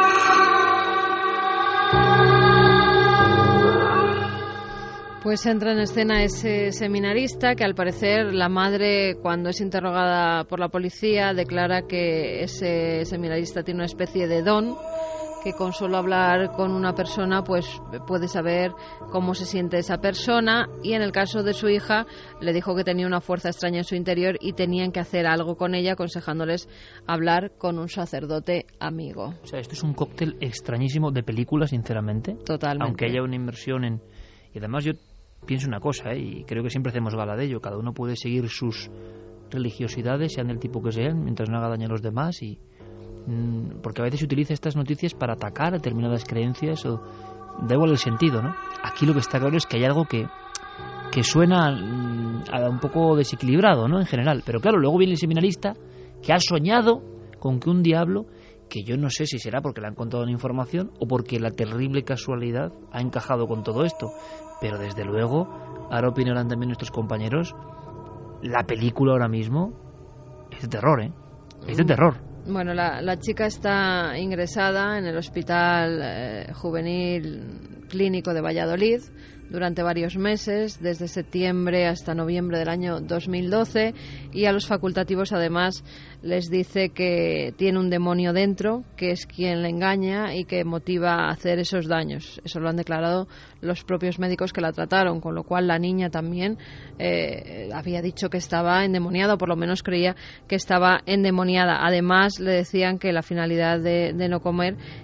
Pues entra en escena ese seminarista que, al parecer, la madre, cuando es interrogada por la policía, declara que ese seminarista tiene una especie de don, que con solo hablar con una persona pues puede saber cómo se siente esa persona, y en el caso de su hija le dijo que tenía una fuerza extraña en su interior y tenían que hacer algo con ella, aconsejándoles hablar con un sacerdote amigo. O sea, esto es un cóctel extrañísimo de película, sinceramente. Totalmente. Aunque haya una inmersión en... Y además yo pienso una cosa, ¿eh? Y creo que siempre hacemos gala de ello. Cada uno puede seguir sus religiosidades, sean del tipo que sean, mientras no haga daño a los demás. Y mmm, porque a veces se utiliza estas noticias para atacar determinadas creencias, o da igual el sentido, ¿no? Aquí lo que está claro es que hay algo que que suena mmm, a un poco desequilibrado, ¿no? En general. Pero claro, luego viene el seminarista que ha soñado con que un diablo, que yo no sé si será porque le han contado una información o porque la terrible casualidad ha encajado con todo esto. Pero desde luego, ahora opinarán también nuestros compañeros, la película ahora mismo es de terror, ¿eh? Es de terror. Bueno, la, la chica está ingresada en el Hospital eh, Juvenil Clínico de Valladolid durante varios meses, desde septiembre hasta noviembre del año dos mil doce, y a los facultativos además les dice que tiene un demonio dentro, que es quien le engaña y que motiva a hacer esos daños. Eso lo han declarado los propios médicos que la trataron, con lo cual la niña también eh, había dicho que estaba endemoniada, o por lo menos creía que estaba endemoniada. Además le decían que la finalidad de, de no comer,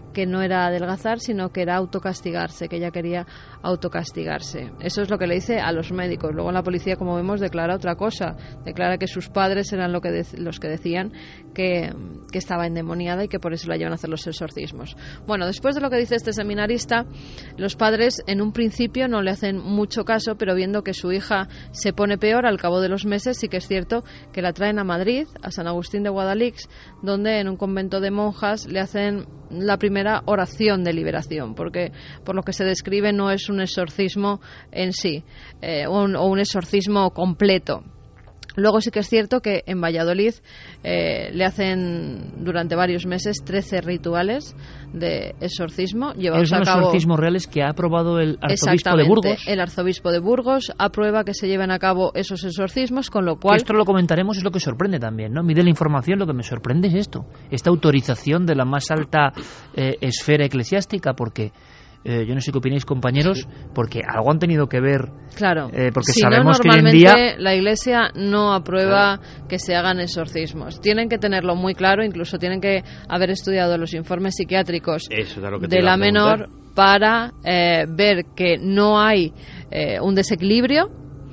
que no era adelgazar, sino que era autocastigarse, que ella quería autocastigarse. Eso es lo que le dice a los médicos. Luego la policía, como vemos, declara otra cosa. Declara que sus padres eran lo que de, los que decían que, que estaba endemoniada y que por eso la llevan a hacer los exorcismos. Bueno, después de lo que dice este seminarista, los padres en un principio no le hacen mucho caso, pero viendo que su hija se pone peor al cabo de los meses, sí que es cierto que la traen a Madrid, a San Agustín de Guadalix, donde en un convento de monjas le hacen la primera oración de liberación, porque por lo que se describe no es un exorcismo en sí, eh, un, o un exorcismo completo. Luego sí que es cierto que en Valladolid eh, le hacen durante varios meses trece rituales de exorcismo llevados a cabo. Son exorcismos reales que ha aprobado el arzobispo de Burgos. El arzobispo de Burgos aprueba que se lleven a cabo esos exorcismos, con lo cual... Esto lo comentaremos, es lo que sorprende también, ¿no? A mí de la información lo que me sorprende es esto, esta autorización de la más alta eh, esfera eclesiástica, porque... Eh, yo no sé qué opináis, compañeros, porque algo han tenido que ver. Claro, eh, porque si sabemos no, que hoy en día la Iglesia no aprueba claro. que se hagan exorcismos. Tienen que tenerlo muy claro, incluso tienen que haber estudiado los informes psiquiátricos de la menor para eh, ver que no hay eh, un desequilibrio,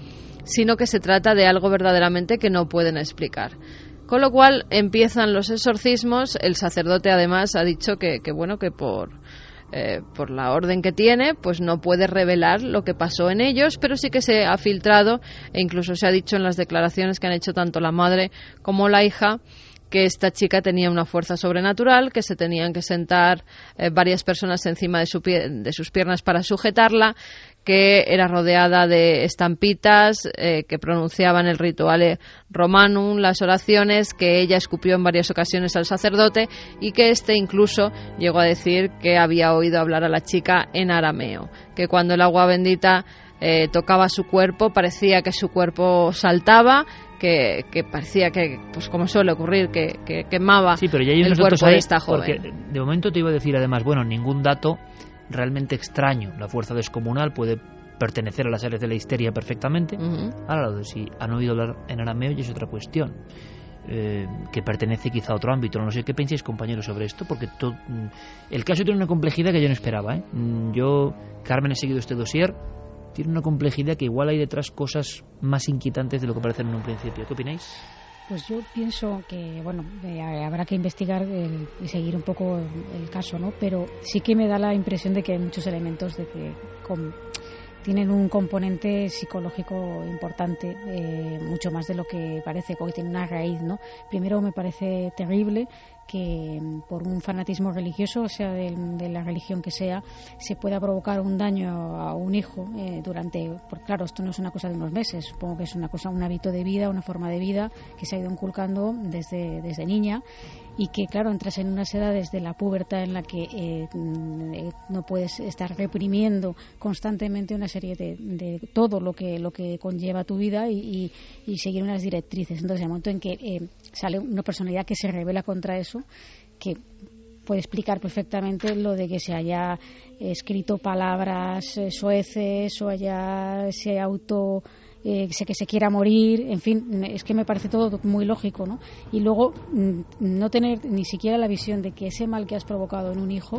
sino que se trata de algo verdaderamente que no pueden explicar. Con lo cual empiezan los exorcismos. El sacerdote además ha dicho que, que bueno, que por Eh, por la orden que tiene, pues no puede revelar lo que pasó en ellos, pero sí que se ha filtrado e incluso se ha dicho en las declaraciones que han hecho tanto la madre como la hija que esta chica tenía una fuerza sobrenatural, que se tenían que sentar eh, varias personas encima de, su pie, de sus piernas para sujetarla, que era rodeada de estampitas eh, que pronunciaban el rituale romanum, las oraciones, que ella escupió en varias ocasiones al sacerdote y que éste incluso llegó a decir que había oído hablar a la chica en arameo, que cuando el agua bendita eh, tocaba su cuerpo parecía que su cuerpo saltaba, que, que parecía que, pues como suele ocurrir, que, que quemaba sí, pero ya hay el cuerpo ahí, de esta joven. Porque de momento te iba a decir además, bueno, ningún dato realmente extraño. La fuerza descomunal puede pertenecer a las áreas de la histeria perfectamente. Uh-huh. Ahora, lo de si han oído hablar en arameo ya es otra cuestión, eh, que pertenece quizá a otro ámbito. No sé qué pensáis, compañeros, sobre esto, porque to, el caso tiene una complejidad que yo no esperaba, ¿eh? Yo, Carmen, he seguido este dossier. Tiene una complejidad que igual hay detrás cosas más inquietantes de lo que parecen en un principio. ¿Qué opináis? Pues yo pienso que, bueno, eh, habrá que investigar el, y seguir un poco el, el caso, ¿no? Pero sí que me da la impresión de que hay muchos elementos de que con, tienen un componente psicológico importante, eh, mucho más de lo que parece, porque tiene una raíz, ¿no? Primero, me parece terrible que por un fanatismo religioso, o sea, de, de la religión que sea, se pueda provocar un daño a un hijo eh, durante, porque claro, esto no es una cosa de unos meses, supongo que es una cosa, un hábito de vida, una forma de vida que se ha ido inculcando desde, desde niña, y que claro, entras en unas edades de la pubertad en la que eh, no puedes estar reprimiendo constantemente una serie de, de todo lo que lo que conlleva tu vida y, y, y seguir unas directrices. Entonces, el momento en que eh, sale una personalidad que se revela contra eso, que puede explicar perfectamente lo de que se haya escrito palabras eh, soeces o haya se auto eh, que se quiera morir, en fin, es que me parece todo muy lógico, ¿no? Y luego no tener ni siquiera la visión de que ese mal que has provocado en un hijo,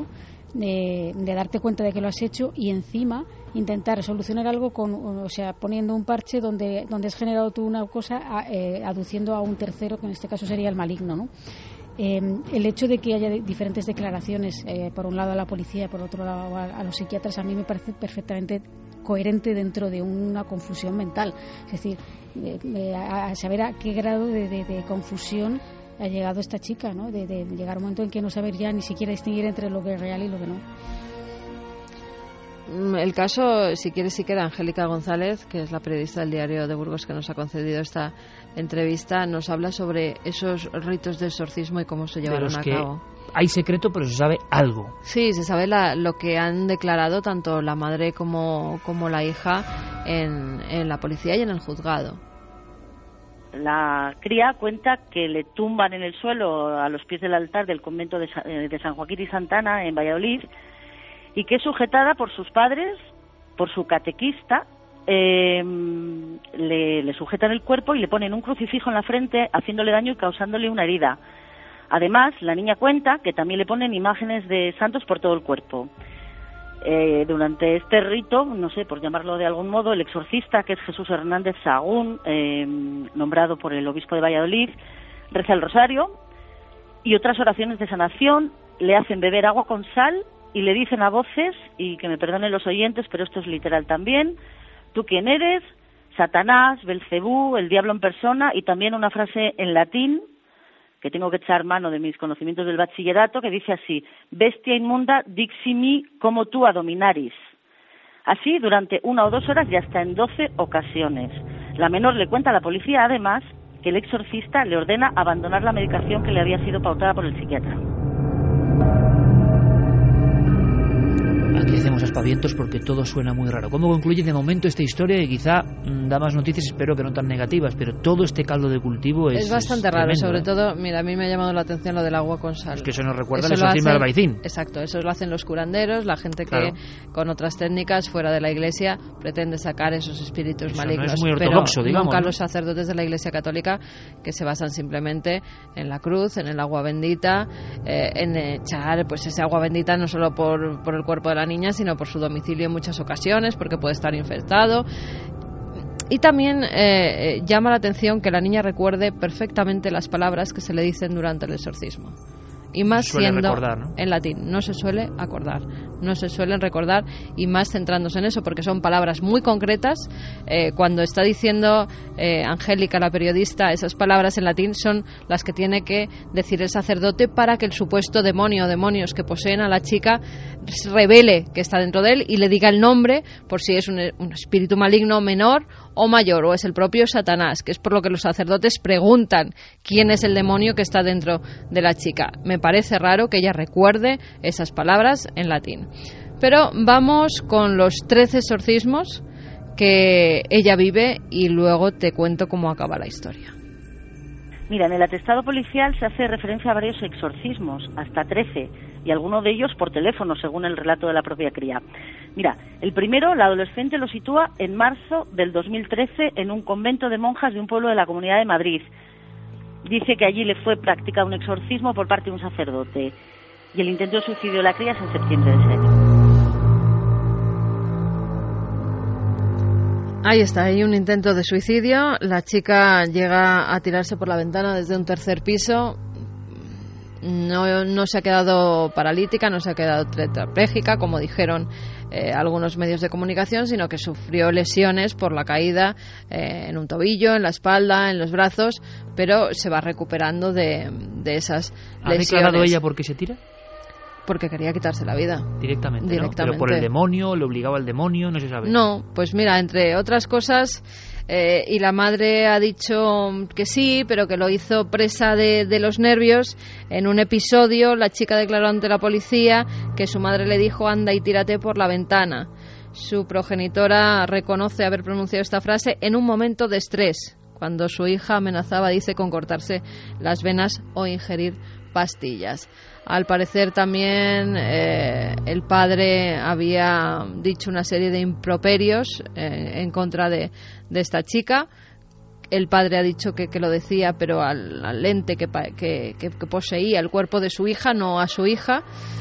de, de darte cuenta de que lo has hecho y encima intentar solucionar algo con, o sea, poniendo un parche donde donde has generado tú una cosa eh, aduciendo a un tercero, que en este caso sería el maligno, ¿no? Eh, el hecho de que haya diferentes declaraciones, eh, por un lado a la policía, por otro lado a, a los psiquiatras, a mí me parece perfectamente coherente dentro de una confusión mental. Es decir, eh, eh, a saber a qué grado de, de, de confusión ha llegado esta chica, ¿no? De, de llegar a un momento en que no saber ya ni siquiera distinguir entre lo que es real y lo que no. El caso, si quieres, sí que era Angélica González, que es la periodista del Diario de Burgos que nos ha concedido esta entrevista, nos habla sobre esos ritos de exorcismo y cómo se llevaron a cabo. Hay secreto, pero se sabe algo. Sí, se sabe la, lo que han declarado tanto la madre como, como la hija en, en la policía y en el juzgado. La cría cuenta que le tumban en el suelo a los pies del altar del convento de, de San Joaquín y Santana en Valladolid, y que es sujetada por sus padres, por su catequista, eh, le, le sujetan el cuerpo y le ponen un crucifijo en la frente, haciéndole daño y causándole una herida. Además, la niña cuenta que también le ponen imágenes de santos por todo el cuerpo. Eh, durante este rito, no sé, por llamarlo de algún modo, el exorcista, que es Jesús Hernández Sahagún, eh, nombrado por el obispo de Valladolid, reza el rosario y otras oraciones de sanación, le hacen beber agua con sal y le dicen a voces, y que me perdonen los oyentes, pero esto es literal también: ¿tú quién eres? Satanás, Belcebú, el diablo en persona, y también una frase en latín, que tengo que echar mano de mis conocimientos del bachillerato, que dice así: bestia inmunda, diximi como tu adominaris. Así durante una o dos horas y hasta en doce ocasiones. La menor le cuenta a la policía, además, que el exorcista le ordena abandonar la medicación que le había sido pautada por el psiquiatra. Aquí hacemos aspavientos porque todo suena muy raro. ¿Cómo concluye de momento esta historia? Y quizá mmm, da más noticias, espero que no tan negativas, pero todo este caldo de cultivo es... Es bastante es raro, tremendo, sobre ¿eh? todo, mira, a mí me ha llamado la atención lo del agua con sal. Es que eso nos recuerda eso el exorcismo del Albaicín. Exacto, eso lo hacen los curanderos, la gente que claro. con otras técnicas fuera de la Iglesia pretende sacar esos espíritus eso malignos. No es muy ortodoxo, pero digamos, nunca ¿no? los sacerdotes de la Iglesia Católica, que se basan simplemente en la cruz, en el agua bendita, eh, en echar pues ese agua bendita no solo por, por el cuerpo de la niña, sino por su domicilio en muchas ocasiones, porque puede estar infectado. Y también eh, llama la atención que la niña recuerde perfectamente las palabras que se le dicen durante el exorcismo. Y más siendo recordar, ¿no? en latín, no se suele acordar, no se suelen recordar, y más centrándose en eso, porque son palabras muy concretas. Eh, cuando está diciendo eh, Angélica, la periodista, esas palabras en latín son las que tiene que decir el sacerdote para que el supuesto demonio o demonios que poseen a la chica revele que está dentro de él y le diga el nombre, por si es un, un espíritu maligno menor o mayor, o es el propio Satanás, que es por lo que los sacerdotes preguntan quién es el demonio que está dentro de la chica. Me parece raro que ella recuerde esas palabras en latín. Pero vamos con los trece exorcismos que ella vive y luego te cuento cómo acaba la historia. Mira, en el atestado policial se hace referencia a varios exorcismos, hasta trece, y alguno de ellos por teléfono, según el relato de la propia cría. Mira, el primero, la adolescente lo sitúa en marzo del dos mil trece en un convento de monjas de un pueblo de la Comunidad de Madrid. Dice que allí le fue practicado un exorcismo por parte de un sacerdote, y el intento de suicidio de la cría es en septiembre de ese año. Ahí está, hay un intento de suicidio. La chica llega a tirarse por la ventana desde un tercer piso. No, no se ha quedado paralítica, no se ha quedado tetrapléjica, como dijeron eh, algunos medios de comunicación, sino que sufrió lesiones por la caída eh, en un tobillo, en la espalda, en los brazos, pero se va recuperando de, de esas ¿Ha lesiones. ¿Ha declarado ella por qué se tira? Porque quería quitarse la vida. Directamente, Directamente. ¿no? Pero por el demonio, le obligaba al demonio, no se sabe. No, pues mira, entre otras cosas, eh, y la madre ha dicho que sí, pero que lo hizo presa de, de los nervios. En un episodio, la chica declaró ante la policía que su madre le dijo: anda y tírate por la ventana. Su progenitora reconoce haber pronunciado esta frase en un momento de estrés, cuando su hija amenazaba, dice, con cortarse las venas o ingerir pastillas. Al parecer también eh, el padre había dicho una serie de improperios eh, en contra de, de esta chica. El padre ha dicho que, que lo decía, pero al, al ente que, que, que, que poseía el cuerpo de su hija, no a su hija.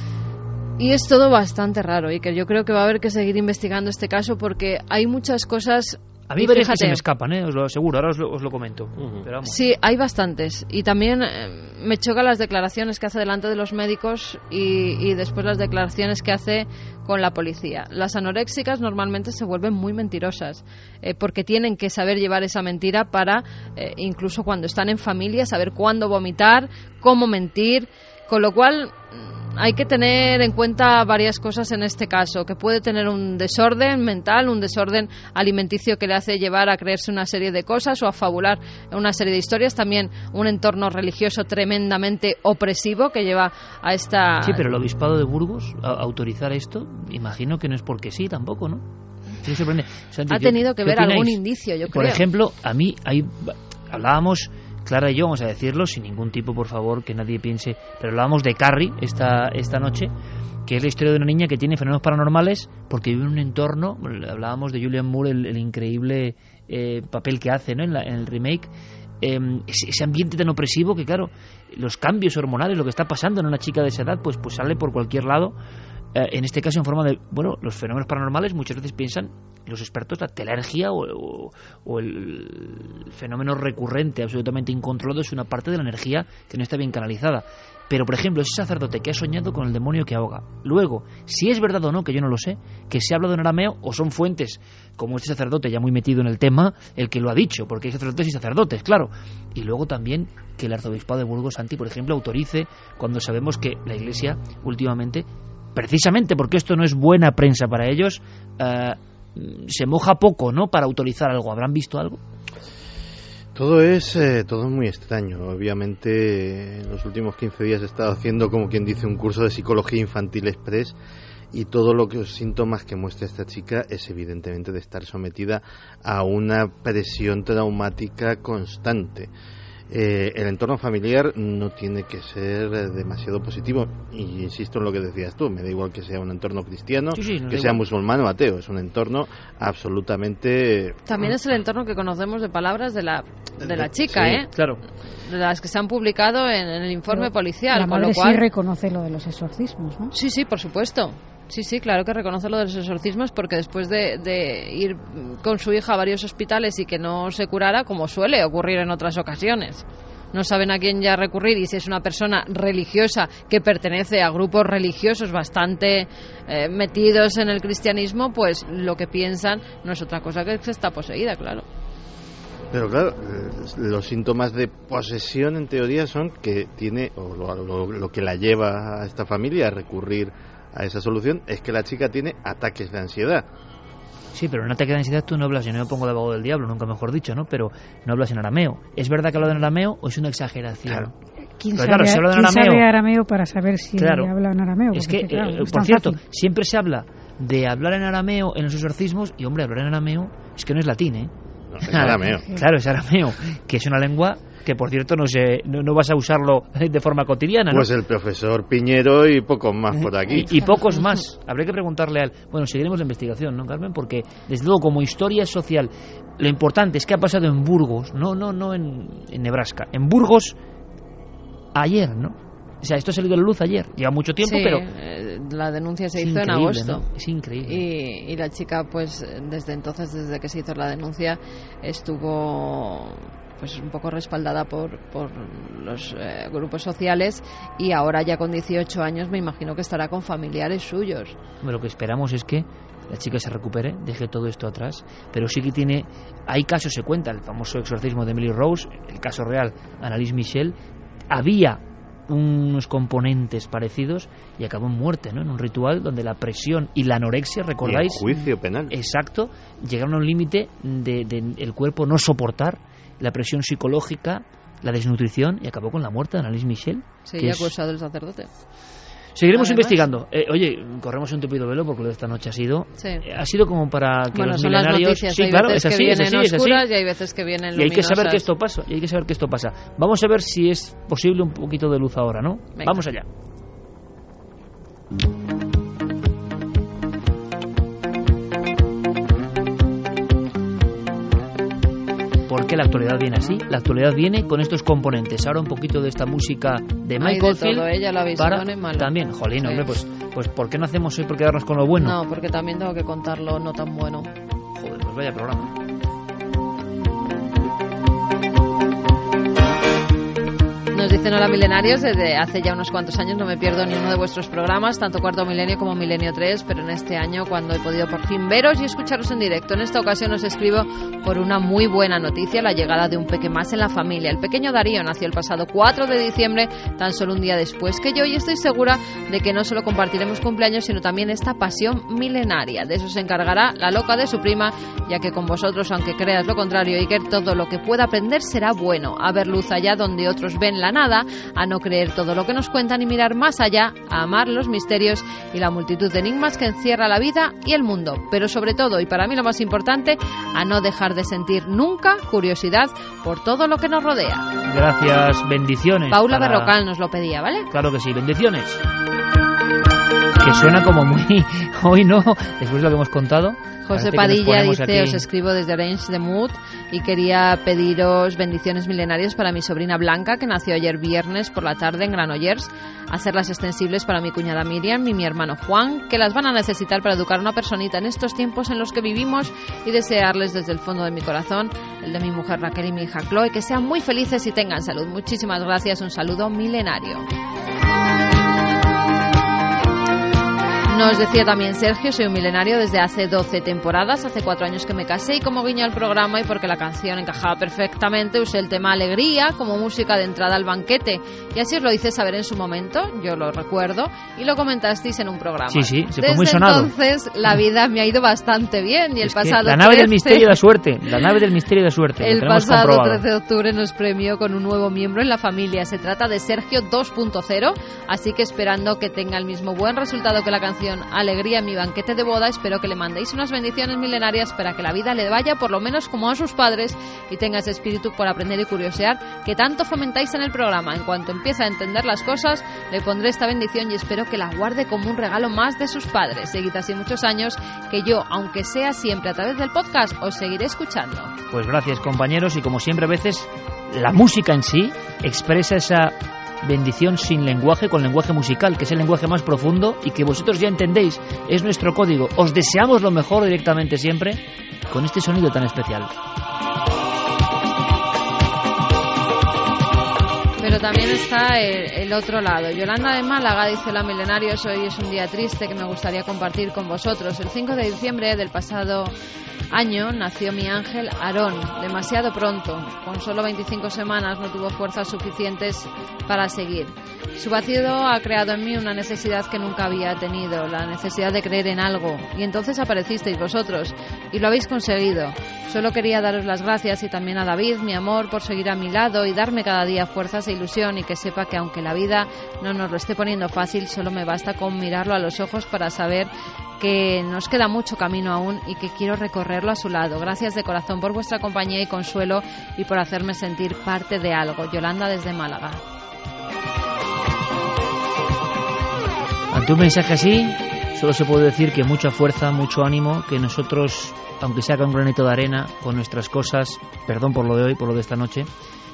Y es todo bastante raro, y que yo creo que va a haber que seguir investigando este caso, porque hay muchas cosas. A mí varias que se me escapan, ¿eh? Os lo aseguro, ahora os lo, os lo comento. Uh-huh. Pero vamos. Sí, hay bastantes. Y también eh, me chocan las declaraciones que hace delante de los médicos y, y después las declaraciones que hace con la policía. Las anoréxicas normalmente se vuelven muy mentirosas, eh, porque tienen que saber llevar esa mentira para, eh, incluso cuando están en familia, saber cuándo vomitar, cómo mentir, con lo cual hay que tener en cuenta varias cosas en este caso, que puede tener un desorden mental, un desorden alimenticio que le hace llevar a creerse una serie de cosas o a fabular una serie de historias, también un entorno religioso tremendamente opresivo que lleva a esta... Sí, pero el obispado de Burgos, a autorizar esto, imagino que no es porque sí tampoco, ¿no? Sí, sorprende. O sea, ha tenido que ver algún indicio, yo creo. Por ejemplo, a mí, hay, hablábamos... Clara y yo, vamos a decirlo, sin ningún tipo, por favor, que nadie piense, pero hablábamos de Carrie esta, esta noche, que es la historia de una niña que tiene fenómenos paranormales porque vive en un entorno. Hablábamos de Julianne Moore, el, el increíble eh, papel que hace, ¿no? en, la, en el remake, eh, ese, ese ambiente tan opresivo que, claro, los cambios hormonales, lo que está pasando en una chica de esa edad, pues, pues sale por cualquier lado. En este caso en forma de, bueno, los fenómenos paranormales muchas veces piensan los expertos la telergia o, o, o el fenómeno recurrente absolutamente incontrolado es una parte de la energía que no está bien canalizada. Pero, por ejemplo, ese sacerdote que ha soñado con el demonio que ahoga. Luego, si es verdad o no, que yo no lo sé, que se ha hablado en arameo o son fuentes como este sacerdote ya muy metido en el tema el que lo ha dicho, porque hay sacerdotes y sacerdotes, claro. Y luego también que el arzobispado de Burgos, Santi, por ejemplo, autorice cuando sabemos que la Iglesia últimamente, precisamente porque esto no es buena prensa para ellos, eh, se moja poco, ¿no?, para autorizar algo. ¿Habrán visto algo? Todo es eh, todo es muy extraño. Obviamente, en los últimos quince días he estado haciendo, como quien dice, un curso de psicología infantil express, y todo lo que los síntomas que muestra esta chica es evidentemente de estar sometida a una presión traumática constante. Eh, el entorno familiar no tiene que ser demasiado positivo, y insisto en lo que decías tú, me da igual que sea un entorno cristiano, sí, sí, que sea igual musulmán o ateo, es un entorno absolutamente... También es el entorno que conocemos de palabras de la de la chica, sí, ¿eh? Claro. De las que se han publicado en, en el informe Pero policial. La con madre lo cual... sí reconoce lo de los exorcismos, ¿no? Sí, sí, por supuesto. Sí, sí, claro que reconoce lo de los exorcismos, porque después de, de ir con su hija a varios hospitales y que no se curara, como suele ocurrir en otras ocasiones, no saben a quién ya recurrir, y si es una persona religiosa que pertenece a grupos religiosos bastante eh, metidos en el cristianismo, pues lo que piensan no es otra cosa que que está poseída, claro. Pero claro, los síntomas de posesión en teoría son que tiene, o lo, lo, lo que la lleva a esta familia a recurrir a esa solución, es que la chica tiene ataques de ansiedad. Sí, pero en un ataque de ansiedad tú no hablas, yo no me pongo de abogado del diablo, nunca mejor dicho, ¿no? Pero no hablas en arameo. ¿Es verdad que habla en arameo o es una exageración? Claro. ¿Quién, Pero sabe, claro, si habla en ¿quién arameo, sabe arameo para saber si claro, habla en arameo? Es que, claro, eh, es por tan cierto, fácil. siempre se habla de hablar en arameo en los exorcismos, y hombre, hablar en arameo es que no es latín, ¿eh? No, es arameo. Claro, es arameo, que es una lengua que, por cierto, no, se, no, no vas a usarlo de forma cotidiana, ¿no? Pues el profesor Piñero y pocos más por aquí. Y, y pocos más. Habría que preguntarle a él. Bueno, seguiremos la investigación, ¿no, Carmen? Porque, desde luego, como historia social, lo importante es que ha pasado en Burgos, no no no en, en Nebraska, en Burgos ayer, ¿no? O sea, esto ha salido a la luz ayer. Lleva mucho tiempo, sí, pero... Eh, la denuncia se es hizo en agosto. ¿no? Es increíble. Y, y la chica, pues, desde entonces, desde que se hizo la denuncia, estuvo... pues un poco respaldada por, por los eh, grupos sociales, y ahora ya con dieciocho años me imagino que estará con familiares suyos. Lo que esperamos es que la chica se recupere, deje todo esto atrás, pero sí que tiene, hay casos, se cuenta, el famoso exorcismo de Emily Rose, el caso real, Annalise Michel, había unos componentes parecidos y acabó en muerte, ¿no? En un ritual donde la presión y la anorexia, ¿recordáis? Y el juicio penal. Exacto, llegaron a un límite de, de el cuerpo no soportar la presión psicológica, la desnutrición, y acabó con la muerte de Annalise Michel. Sí, ya acusado el sacerdote. Seguiremos Además, investigando. Eh, oye, corremos un tupido velo porque lo de esta noche ha sido sí. eh, ha sido como para que bueno, los son milenarios... Las noticias, sí, hay claro, veces es así, que vienen es así, oscuras es así. Y hay veces que vienen luminosas. Y hay que saber que esto pasa, y hay que saber que esto pasa. Vamos a ver si es posible un poquito de luz ahora, ¿no? Venga. Vamos allá. ¿Por qué la actualidad viene así? La actualidad viene con estos componentes. Ahora un poquito de esta música de Michael Field. Ella la para malo. También, jolín, sí. hombre, pues, pues ¿por qué no hacemos hoy por quedarnos con lo bueno? No, porque también tengo que contar lo no tan bueno. Joder, pues vaya programa. Nos dicen hola milenarios, desde hace ya unos cuantos años no me pierdo ni uno de vuestros programas, tanto Cuarto Milenio como Milenio tres, pero en este año cuando he podido por fin veros y escucharos en directo. En esta ocasión os escribo por una muy buena noticia, la llegada de un peque más en la familia. El pequeño Darío nació el pasado cuatro de diciembre, tan solo un día después que yo, y estoy segura de que no solo compartiremos cumpleaños, sino también esta pasión milenaria. De eso se encargará la loca de su prima, ya que con vosotros, aunque creas lo contrario, Iker, todo lo que pueda aprender será bueno, a ver luz allá donde otros ven la nada, a no creer todo lo que nos cuentan y mirar más allá, a amar los misterios y la multitud de enigmas que encierra la vida y el mundo, pero sobre todo, y para mí lo más importante, a no dejar de sentir nunca curiosidad por todo lo que nos rodea. Gracias, bendiciones. Paula para... Berrocal nos lo pedía, ¿vale? Claro que sí, bendiciones. que suena como muy... Hoy no, después de lo que hemos contado. José Padilla dice, aquí... os escribo desde Orange de Mood y quería pediros bendiciones milenarias para mi sobrina Blanca, que nació ayer viernes por la tarde en Granollers, hacerlas extensibles para mi cuñada Miriam y mi hermano Juan, que las van a necesitar para educar a una personita en estos tiempos en los que vivimos, y desearles desde el fondo de mi corazón, el de mi mujer Raquel y mi hija Chloe, que sean muy felices y tengan salud. Muchísimas gracias, un saludo milenario. Nos decía también Sergio, soy un milenario desde hace doce temporadas, hace cuatro años que me casé, y como guiño al programa y porque la canción encajaba perfectamente, usé el tema Alegría como música de entrada al banquete, y así os lo hice saber en su momento, yo lo recuerdo, y lo comentasteis en un programa. Sí, sí, se fue muy sonado. Desde entonces la vida me ha ido bastante bien, y el es pasado la nave trece... del misterio de suerte, la nave del misterio de suerte. El pasado trece de octubre nos premió con un nuevo miembro en la familia, se trata de Sergio dos punto cero, así que esperando que tenga el mismo buen resultado que la canción Alegría en mi banquete de boda, espero que le mandéis unas bendiciones milenarias para que la vida le vaya por lo menos como a sus padres y tenga ese espíritu por aprender y curiosear que tanto fomentáis en el programa. En cuanto empiece a entender las cosas, le pondré esta bendición y espero que la guarde como un regalo más de sus padres. Seguid así muchos años, que yo, aunque sea siempre a través del podcast, os seguiré escuchando. Pues gracias, compañeros, y como siempre a veces la música en sí expresa esa bendición sin lenguaje, con lenguaje musical, que es el lenguaje más profundo y que vosotros ya entendéis, es nuestro código. Os deseamos lo mejor directamente siempre con este sonido tan especial. Pero también está el, el otro lado. Yolanda de Málaga dice, hola milenarios, hoy es un día triste que me gustaría compartir con vosotros. El cinco de diciembre del pasado año nació mi ángel Aarón, demasiado pronto. Con solo veinticinco semanas no tuvo fuerzas suficientes para seguir. Su vacío ha creado en mí una necesidad que nunca había tenido, la necesidad de creer en algo. Y entonces aparecisteis vosotros y lo habéis conseguido. Solo quería daros las gracias, y también a David, mi amor, por seguir a mi lado y darme cada día fuerzas e ilusión, y que sepa que aunque la vida no nos lo esté poniendo fácil, solo me basta con mirarlo a los ojos para saber que nos queda mucho camino aún y que quiero recorrerlo a su lado. Gracias de corazón por vuestra compañía y consuelo y por hacerme sentir parte de algo. Yolanda desde Málaga. Ante un mensaje así, solo se puede decir que mucha fuerza, mucho ánimo, que nosotros, aunque sea con un granito de arena, con nuestras cosas, perdón por lo de hoy, por lo de esta noche,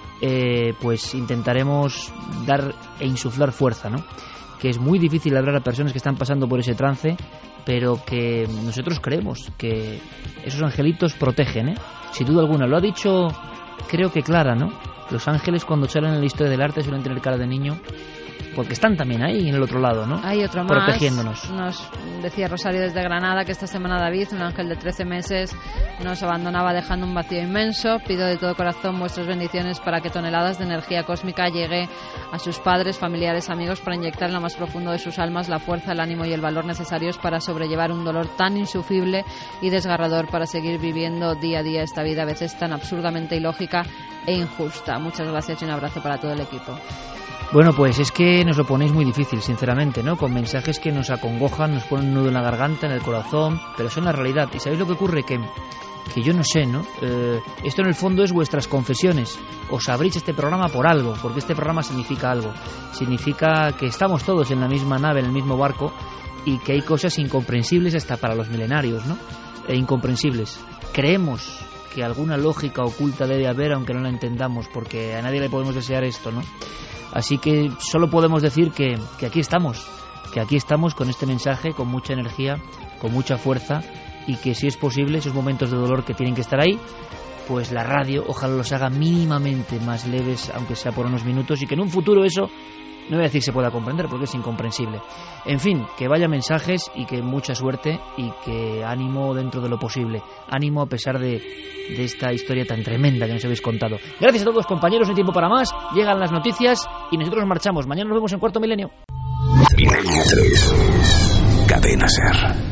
eh, pues intentaremos dar e insuflar fuerza, ¿no? Que es muy difícil hablar a personas que están pasando por ese trance, pero que nosotros creemos que esos angelitos protegen, ¿eh? Sin duda alguna. Lo ha dicho, creo que Clara, ¿no? Los ángeles, cuando salen en la historia del arte, suelen tener cara de niño, porque están también ahí en el otro lado, ¿no? Hay otro más, protegiéndonos. Nos decía Rosario desde Granada que esta semana David, un ángel de trece meses, nos abandonaba dejando un vacío inmenso. Pido de todo corazón vuestras bendiciones para que toneladas de energía cósmica llegue a sus padres, familiares, amigos, para inyectar en lo más profundo de sus almas la fuerza, el ánimo y el valor necesarios para sobrellevar un dolor tan insufrible y desgarrador, para seguir viviendo día a día esta vida a veces tan absurdamente ilógica e injusta. Muchas gracias y un abrazo para todo el equipo. Bueno, pues es que nos lo ponéis muy difícil, sinceramente, ¿no? Con mensajes que nos acongojan, nos ponen un nudo en la garganta, en el corazón, pero son la realidad. ¿Y sabéis lo que ocurre? Que, que yo no sé, ¿no? Eh, esto en el fondo es vuestras confesiones. Os abrís este programa por algo, porque este programa significa algo. Significa que estamos todos en la misma nave, en el mismo barco, y que hay cosas incomprensibles hasta para los milenarios, ¿no? E incomprensibles. Creemos que alguna lógica oculta debe haber, aunque no la entendamos, porque a nadie le podemos desear esto, ¿no? Así que solo podemos decir que, que aquí estamos, que aquí estamos con este mensaje, con mucha energía, con mucha fuerza, y que si es posible esos momentos de dolor que tienen que estar ahí, pues la radio ojalá los haga mínimamente más leves, aunque sea por unos minutos, y que en un futuro eso, no voy a decir se pueda comprender porque es incomprensible. En fin, que vaya mensajes y que mucha suerte y que ánimo dentro de lo posible, ánimo a pesar de, de esta historia tan tremenda que nos habéis contado. Gracias a todos, compañeros, no hay tiempo para más, llegan las noticias y nosotros nos marchamos. Mañana nos vemos en Cuarto Milenio. Milenio tres, Cadena Ser.